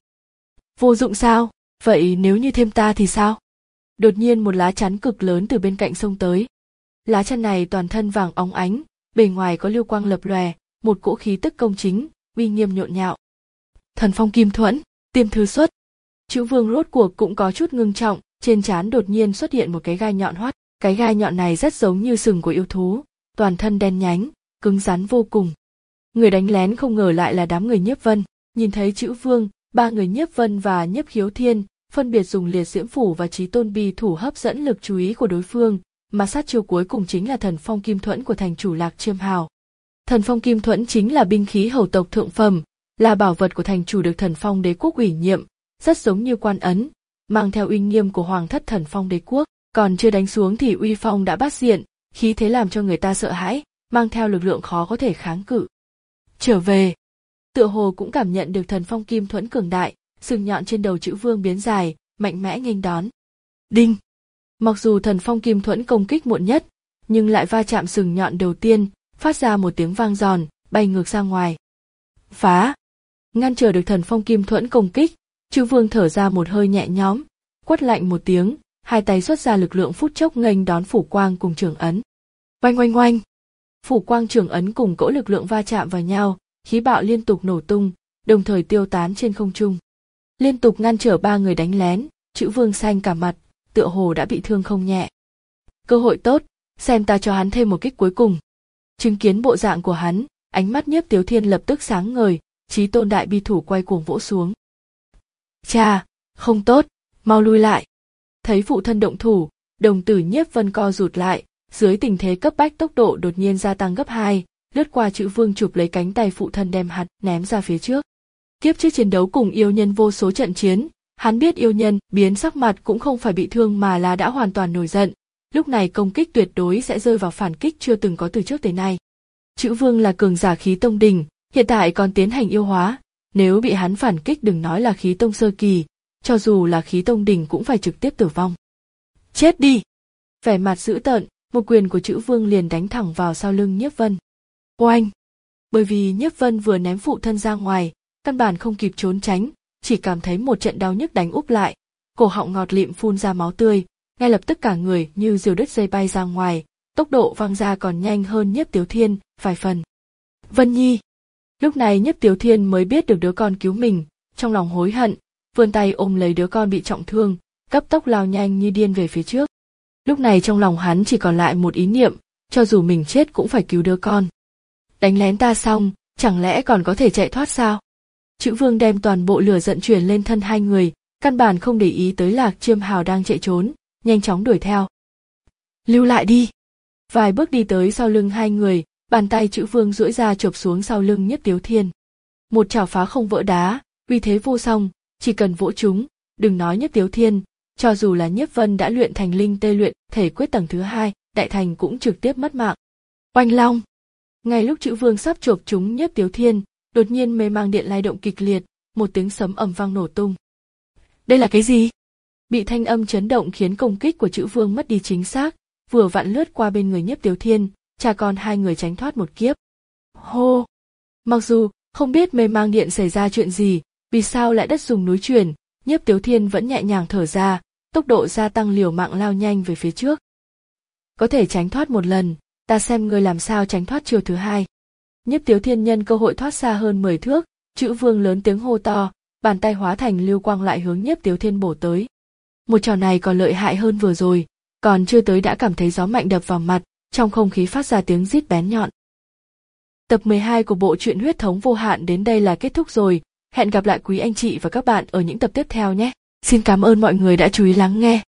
Vô dụng sao? Vậy nếu như thêm ta thì sao? Đột nhiên một lá chắn cực lớn từ bên cạnh xông tới. Lá chắn này toàn thân vàng óng ánh, bề ngoài có lưu quang lập lòe, một cỗ khí tức công chính, uy nghiêm nhộn nhạo. Thần phong kim thuẫn, tiêm thứ xuất. Chữ Vương rốt cuộc cũng có chút ngưng trọng, trên trán đột nhiên xuất hiện một cái gai nhọn hoắt, cái gai nhọn này rất giống như sừng của yêu thú, toàn thân đen nhánh, cứng rắn vô cùng. Người đánh lén không ngờ lại là đám người Nhiếp Vân, nhìn thấy Chữ Vương, ba người Nhiếp Vân và Nhiếp Khiếu Thiên phân biệt dùng liệt diễm phủ và chí tôn bi thủ hấp dẫn lực chú ý của đối phương, mà sát chiêu cuối cùng chính là thần phong kim thuẫn của thành chủ Lạc Chiêm Hào. Thần phong kim thuẫn chính là binh khí hầu tộc thượng phẩm, là bảo vật của thành chủ được Thần Phong Đế quốc ủy nhiệm, rất giống như quan ấn, mang theo uy nghiêm của hoàng thất Thần Phong Đế quốc, còn chưa đánh xuống thì uy phong đã bát diện, khí thế làm cho người ta sợ hãi, mang theo lực lượng khó có thể kháng cự. Trở về, tựa hồ cũng cảm nhận được thần phong kim thuẫn cường đại, sừng nhọn trên đầu Chữ Vương biến dài, mạnh mẽ nghênh đón. Đinh! Mặc dù thần phong kim thuẫn công kích muộn nhất, nhưng lại va chạm sừng nhọn đầu tiên, phát ra một tiếng vang giòn, bay ngược ra ngoài. Phá! Ngăn trở được thần phong kim thuẫn công kích, Chữ Vương thở ra một hơi nhẹ nhõm, quát lạnh một tiếng, hai tay xuất ra lực lượng phút chốc nghênh đón phủ quang cùng chưởng ấn. Oanh oanh oanh! Phủ quang chưởng ấn cùng cỗ lực lượng va chạm vào nhau, khí bạo liên tục nổ tung, đồng thời tiêu tán trên không trung. Liên tục ngăn trở ba người đánh lén, Chữ Vương xanh cả mặt, tựa hồ đã bị thương không nhẹ. Cơ hội tốt, xem ta cho hắn thêm một kích cuối cùng. Chứng kiến bộ dạng của hắn, ánh mắt Nhiếp Tiếu Thiên lập tức sáng ngời, chí tôn đại bi thủ quay cuồng vỗ xuống. Cha, không tốt, mau lui lại. Thấy phụ thân động thủ, đồng tử Nhiếp Vân co rụt lại, dưới tình thế cấp bách tốc độ đột nhiên gia tăng gấp hai, lướt qua Chữ Vương chụp lấy cánh tay phụ thân đem hắn ném ra phía trước. Kiếp trước chiến đấu cùng yêu nhân vô số trận chiến, hắn biết yêu nhân biến sắc mặt cũng không phải bị thương mà là đã hoàn toàn nổi giận, lúc này công kích tuyệt đối sẽ rơi vào phản kích chưa từng có từ trước tới nay. Chữ Vương là cường giả khí tông đỉnh, hiện tại còn tiến hành yêu hóa, nếu bị hắn phản kích đừng nói là khí tông sơ kỳ, cho dù là khí tông đỉnh cũng phải trực tiếp tử vong. Chết đi! Vẻ mặt dữ tợn, một quyền của Chữ Vương liền đánh thẳng vào sau lưng Nhiếp Vân. Oanh! Bởi vì Nhiếp Vân vừa ném phụ thân ra ngoài, căn bản không kịp trốn tránh, chỉ cảm thấy một trận đau nhức đánh úp lại, cổ họng ngọt lịm phun ra máu tươi, ngay lập tức cả người như diều đứt dây bay ra ngoài, tốc độ văng ra còn nhanh hơn Nhiếp Tiếu Thiên vài phần. Vân Nhi. Lúc này Nhiếp Tiếu Thiên mới biết được đứa con cứu mình, trong lòng hối hận, vươn tay ôm lấy đứa con bị trọng thương, cấp tốc lao nhanh như điên về phía trước. Lúc này trong lòng hắn chỉ còn lại một ý niệm, cho dù mình chết cũng phải cứu đứa con. Đánh lén ta xong, chẳng lẽ còn có thể chạy thoát sao? Chữ Vương đem toàn bộ lửa giận truyền lên thân hai người, căn bản không để ý tới Lạc Chiêm Hào đang chạy trốn, nhanh chóng đuổi theo. Lưu lại đi. Vài bước đi tới sau lưng hai người, bàn tay Chữ Vương duỗi ra chộp xuống sau lưng Nhiếp Tiếu Thiên. Một chảo phá không vỡ đá, uy thế vô song, chỉ cần vỗ chúng, đừng nói Nhiếp Tiếu Thiên, cho dù là Nhiếp Vân đã luyện thành linh tê luyện thể quyết tầng thứ hai, đại thành cũng trực tiếp mất mạng. Oanh long. Ngay lúc Chữ Vương sắp chộp chúng Nhiếp Tiếu Thiên, đột nhiên mê mang điện lay động kịch liệt, một tiếng sấm ầm vang nổ tung. Đây là cái gì? Bị thanh âm chấn động khiến công kích của Chữ Vương mất đi chính xác, vừa vặn lướt qua bên người Nhiếp Tiếu Thiên, cha con hai người tránh thoát một kiếp. Hô! Mặc dù không biết mê mang điện xảy ra chuyện gì, vì sao lại đất rung núi chuyển, Nhiếp Tiếu Thiên vẫn nhẹ nhàng thở ra, tốc độ gia tăng liều mạng lao nhanh về phía trước. Có thể tránh thoát một lần, ta xem ngươi làm sao tránh thoát chiêu thứ hai. Nhiếp Tiếu Thiên nhân cơ hội thoát xa hơn mười thước, Chữ Vương lớn tiếng hô to, bàn tay hóa thành lưu quang lại hướng Nhiếp Tiếu Thiên bổ tới. Một trò này còn lợi hại hơn vừa rồi, còn chưa tới đã cảm thấy gió mạnh đập vào mặt, trong không khí phát ra tiếng rít bén nhọn. Tập mười hai của bộ truyện Huyết thống vô hạn đến đây là kết thúc rồi, hẹn gặp lại quý anh chị và các bạn ở những tập tiếp theo nhé. Xin cảm ơn mọi người đã chú ý lắng nghe.